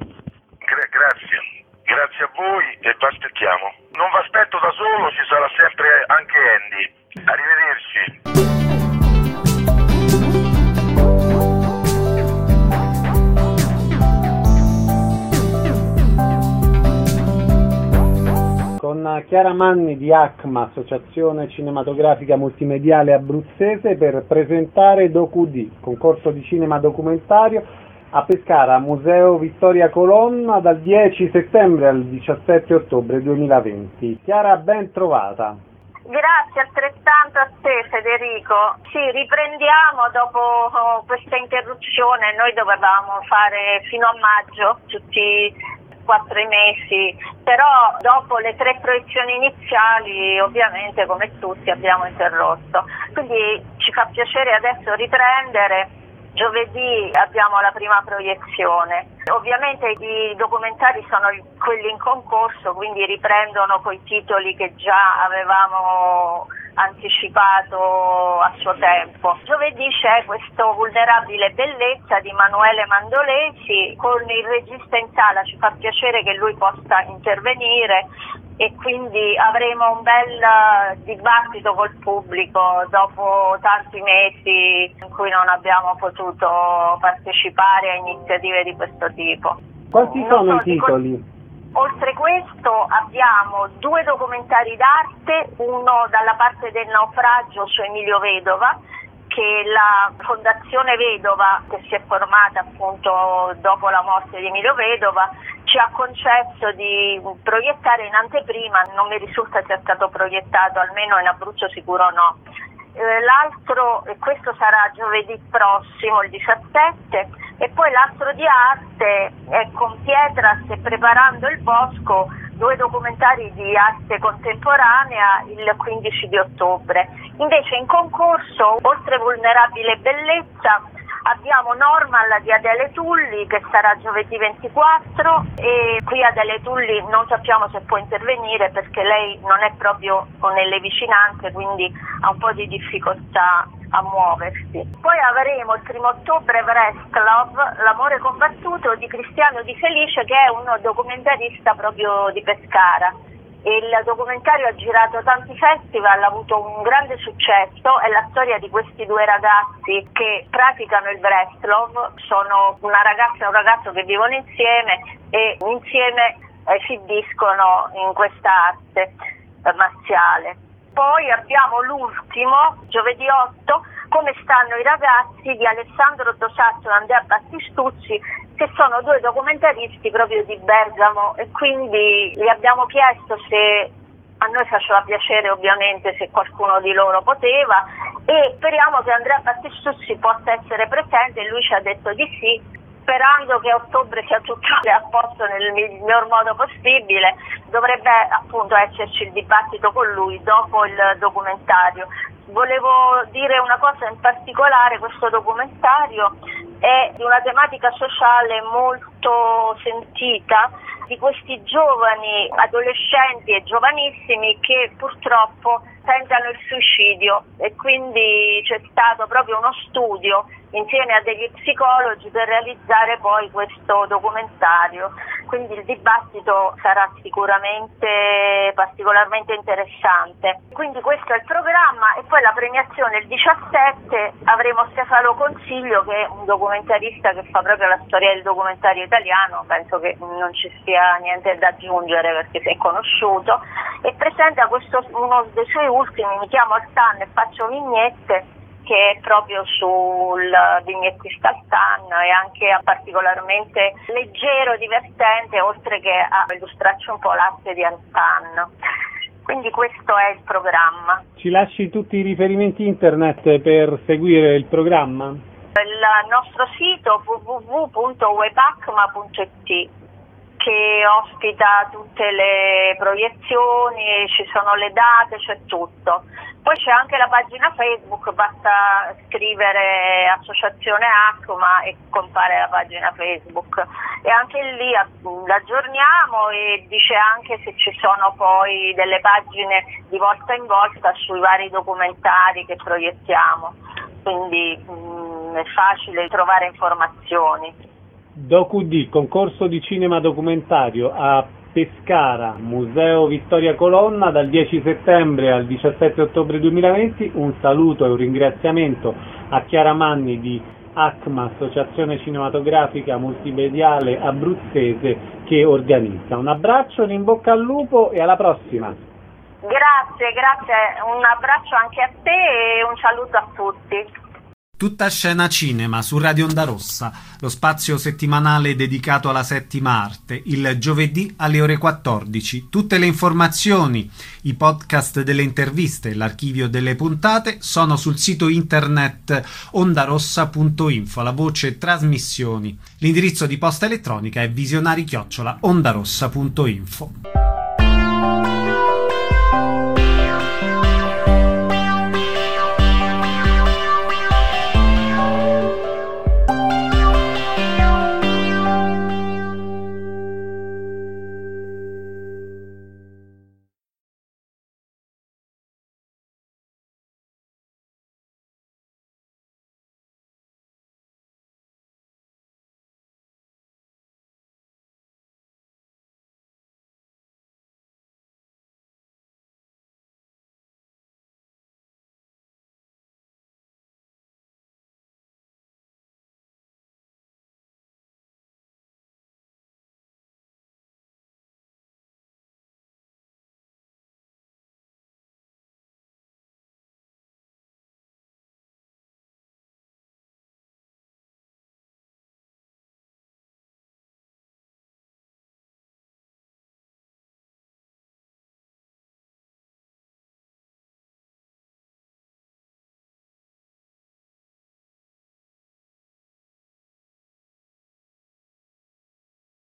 Grazie a voi e vi aspettiamo. Non vi aspetto da solo, ci sarà sempre anche Andy. Arrivederci. Con Chiara Manni di ACMA, Associazione Cinematografica Multimediale Abruzzese, per presentare DocuD, concorso di cinema documentario a Pescara, Museo Vittoria Colonna, dal 10 settembre al 17 ottobre 2020. Chiara, ben trovata. Grazie altrettanto a te Federico. Sì, riprendiamo dopo questa interruzione. Noi dovevamo fare fino a maggio tutti 4 mesi, però dopo le 3 proiezioni iniziali ovviamente come tutti abbiamo interrotto, quindi ci fa piacere adesso riprendere. Giovedì abbiamo la prima proiezione. Ovviamente i documentari sono quelli in concorso, quindi riprendono quei titoli che già avevamo anticipato a suo tempo. Giovedì c'è questo Vulnerabile Bellezza di Emanuele Mandolesi con il regista in sala, ci fa piacere che lui possa intervenire e quindi avremo un bel dibattito col pubblico dopo tanti mesi in cui non abbiamo potuto partecipare a iniziative di questo tipo. Quanti sono i titoli? Oltre questo abbiamo 2 documentari d'arte, uno dalla parte del naufragio su Emilio Vedova, che la Fondazione Vedova, che si è formata appunto dopo la morte di Emilio Vedova, ci ha concesso di proiettare in anteprima. Non mi risulta sia stato proiettato, almeno in Abruzzo sicuro no. L'altro, e questo sarà giovedì prossimo, il 17, e poi l'altro di arte è con Pietras e Preparando il Bosco, 2 documentari di arte contemporanea, il 15 di ottobre. Invece in concorso, oltre Vulnerabile Bellezza, abbiamo Normal di Adele Tulli che sarà giovedì 24 e qui Adele Tulli non sappiamo se può intervenire perché lei non è proprio nelle vicinanze, quindi ha un po' di difficoltà a muoversi. Poi avremo il 1° ottobre Wrestlove, l'amore combattuto di Cristiano Di Felice, che è un documentarista proprio di Pescara. Il documentario ha girato tanti festival, ha avuto un grande successo, è la storia di questi 2 ragazzi che praticano il wrestlove, sono una ragazza e un ragazzo che vivono insieme e insieme esibiscono in questa arte marziale. Poi abbiamo l'ultimo, giovedì 8, Come stanno i ragazzi, di Alessandro Dosazzo e Andrea Battistuzzi, che sono 2 documentaristi proprio di Bergamo, e quindi gli abbiamo chiesto se a noi faceva piacere, ovviamente, se qualcuno di loro poteva, e speriamo che Andrea Battistuzzi possa essere presente, e lui ci ha detto di sì, sperando che a ottobre sia tutto a posto nel miglior modo possibile. Dovrebbe appunto esserci il dibattito con lui dopo il documentario. Volevo dire una cosa in particolare: questo documentario è di una tematica sociale molto sentita, di questi giovani adolescenti e giovanissimi che purtroppo tentano il suicidio, e quindi c'è stato proprio uno studio insieme a degli psicologi per realizzare poi questo documentario. Quindi il dibattito sarà sicuramente particolarmente interessante. Quindi questo è il programma, e poi la premiazione il 17 avremo Stefano Consiglio, che è un documentarista che fa proprio la storia del documentario italiano, penso che non ci sia niente da aggiungere perché si è conosciuto, e presenta uno dei suoi ultimi, Mi chiamo Altan e faccio vignette, che è proprio sul vignettista Altan, e anche particolarmente leggero, divertente, oltre che a illustrarci un po' l'arte di Altan. Quindi questo è il programma. Ci lasci tutti i riferimenti internet per seguire il programma? Il nostro sito www.webacma.it, che ospita tutte le proiezioni, ci sono le date, c'è tutto. Poi c'è anche la pagina Facebook, basta scrivere Associazione ACMA e compare la pagina Facebook, e anche lì l'aggiorniamo, e dice anche se ci sono poi delle pagine di volta in volta sui vari documentari che proiettiamo, quindi è facile trovare informazioni. DocuD, concorso di cinema documentario a Pescara, Museo Vittoria Colonna, dal 10 settembre al 17 ottobre 2020. Un saluto e un ringraziamento a Chiara Manni di ACMA, Associazione Cinematografica Multimediale Abruzzese, che organizza. Un abbraccio, un in bocca al lupo e alla prossima. Grazie, un abbraccio anche a te e un saluto a tutti. Tutta scena cinema su Radio Onda Rossa, lo spazio settimanale dedicato alla settima arte, il giovedì alle ore 14. Tutte le informazioni, i podcast delle interviste e l'archivio delle puntate sono sul sito internet ondarossa.info, la voce trasmissioni. L'indirizzo di posta elettronica è visionari@ondarossa.info.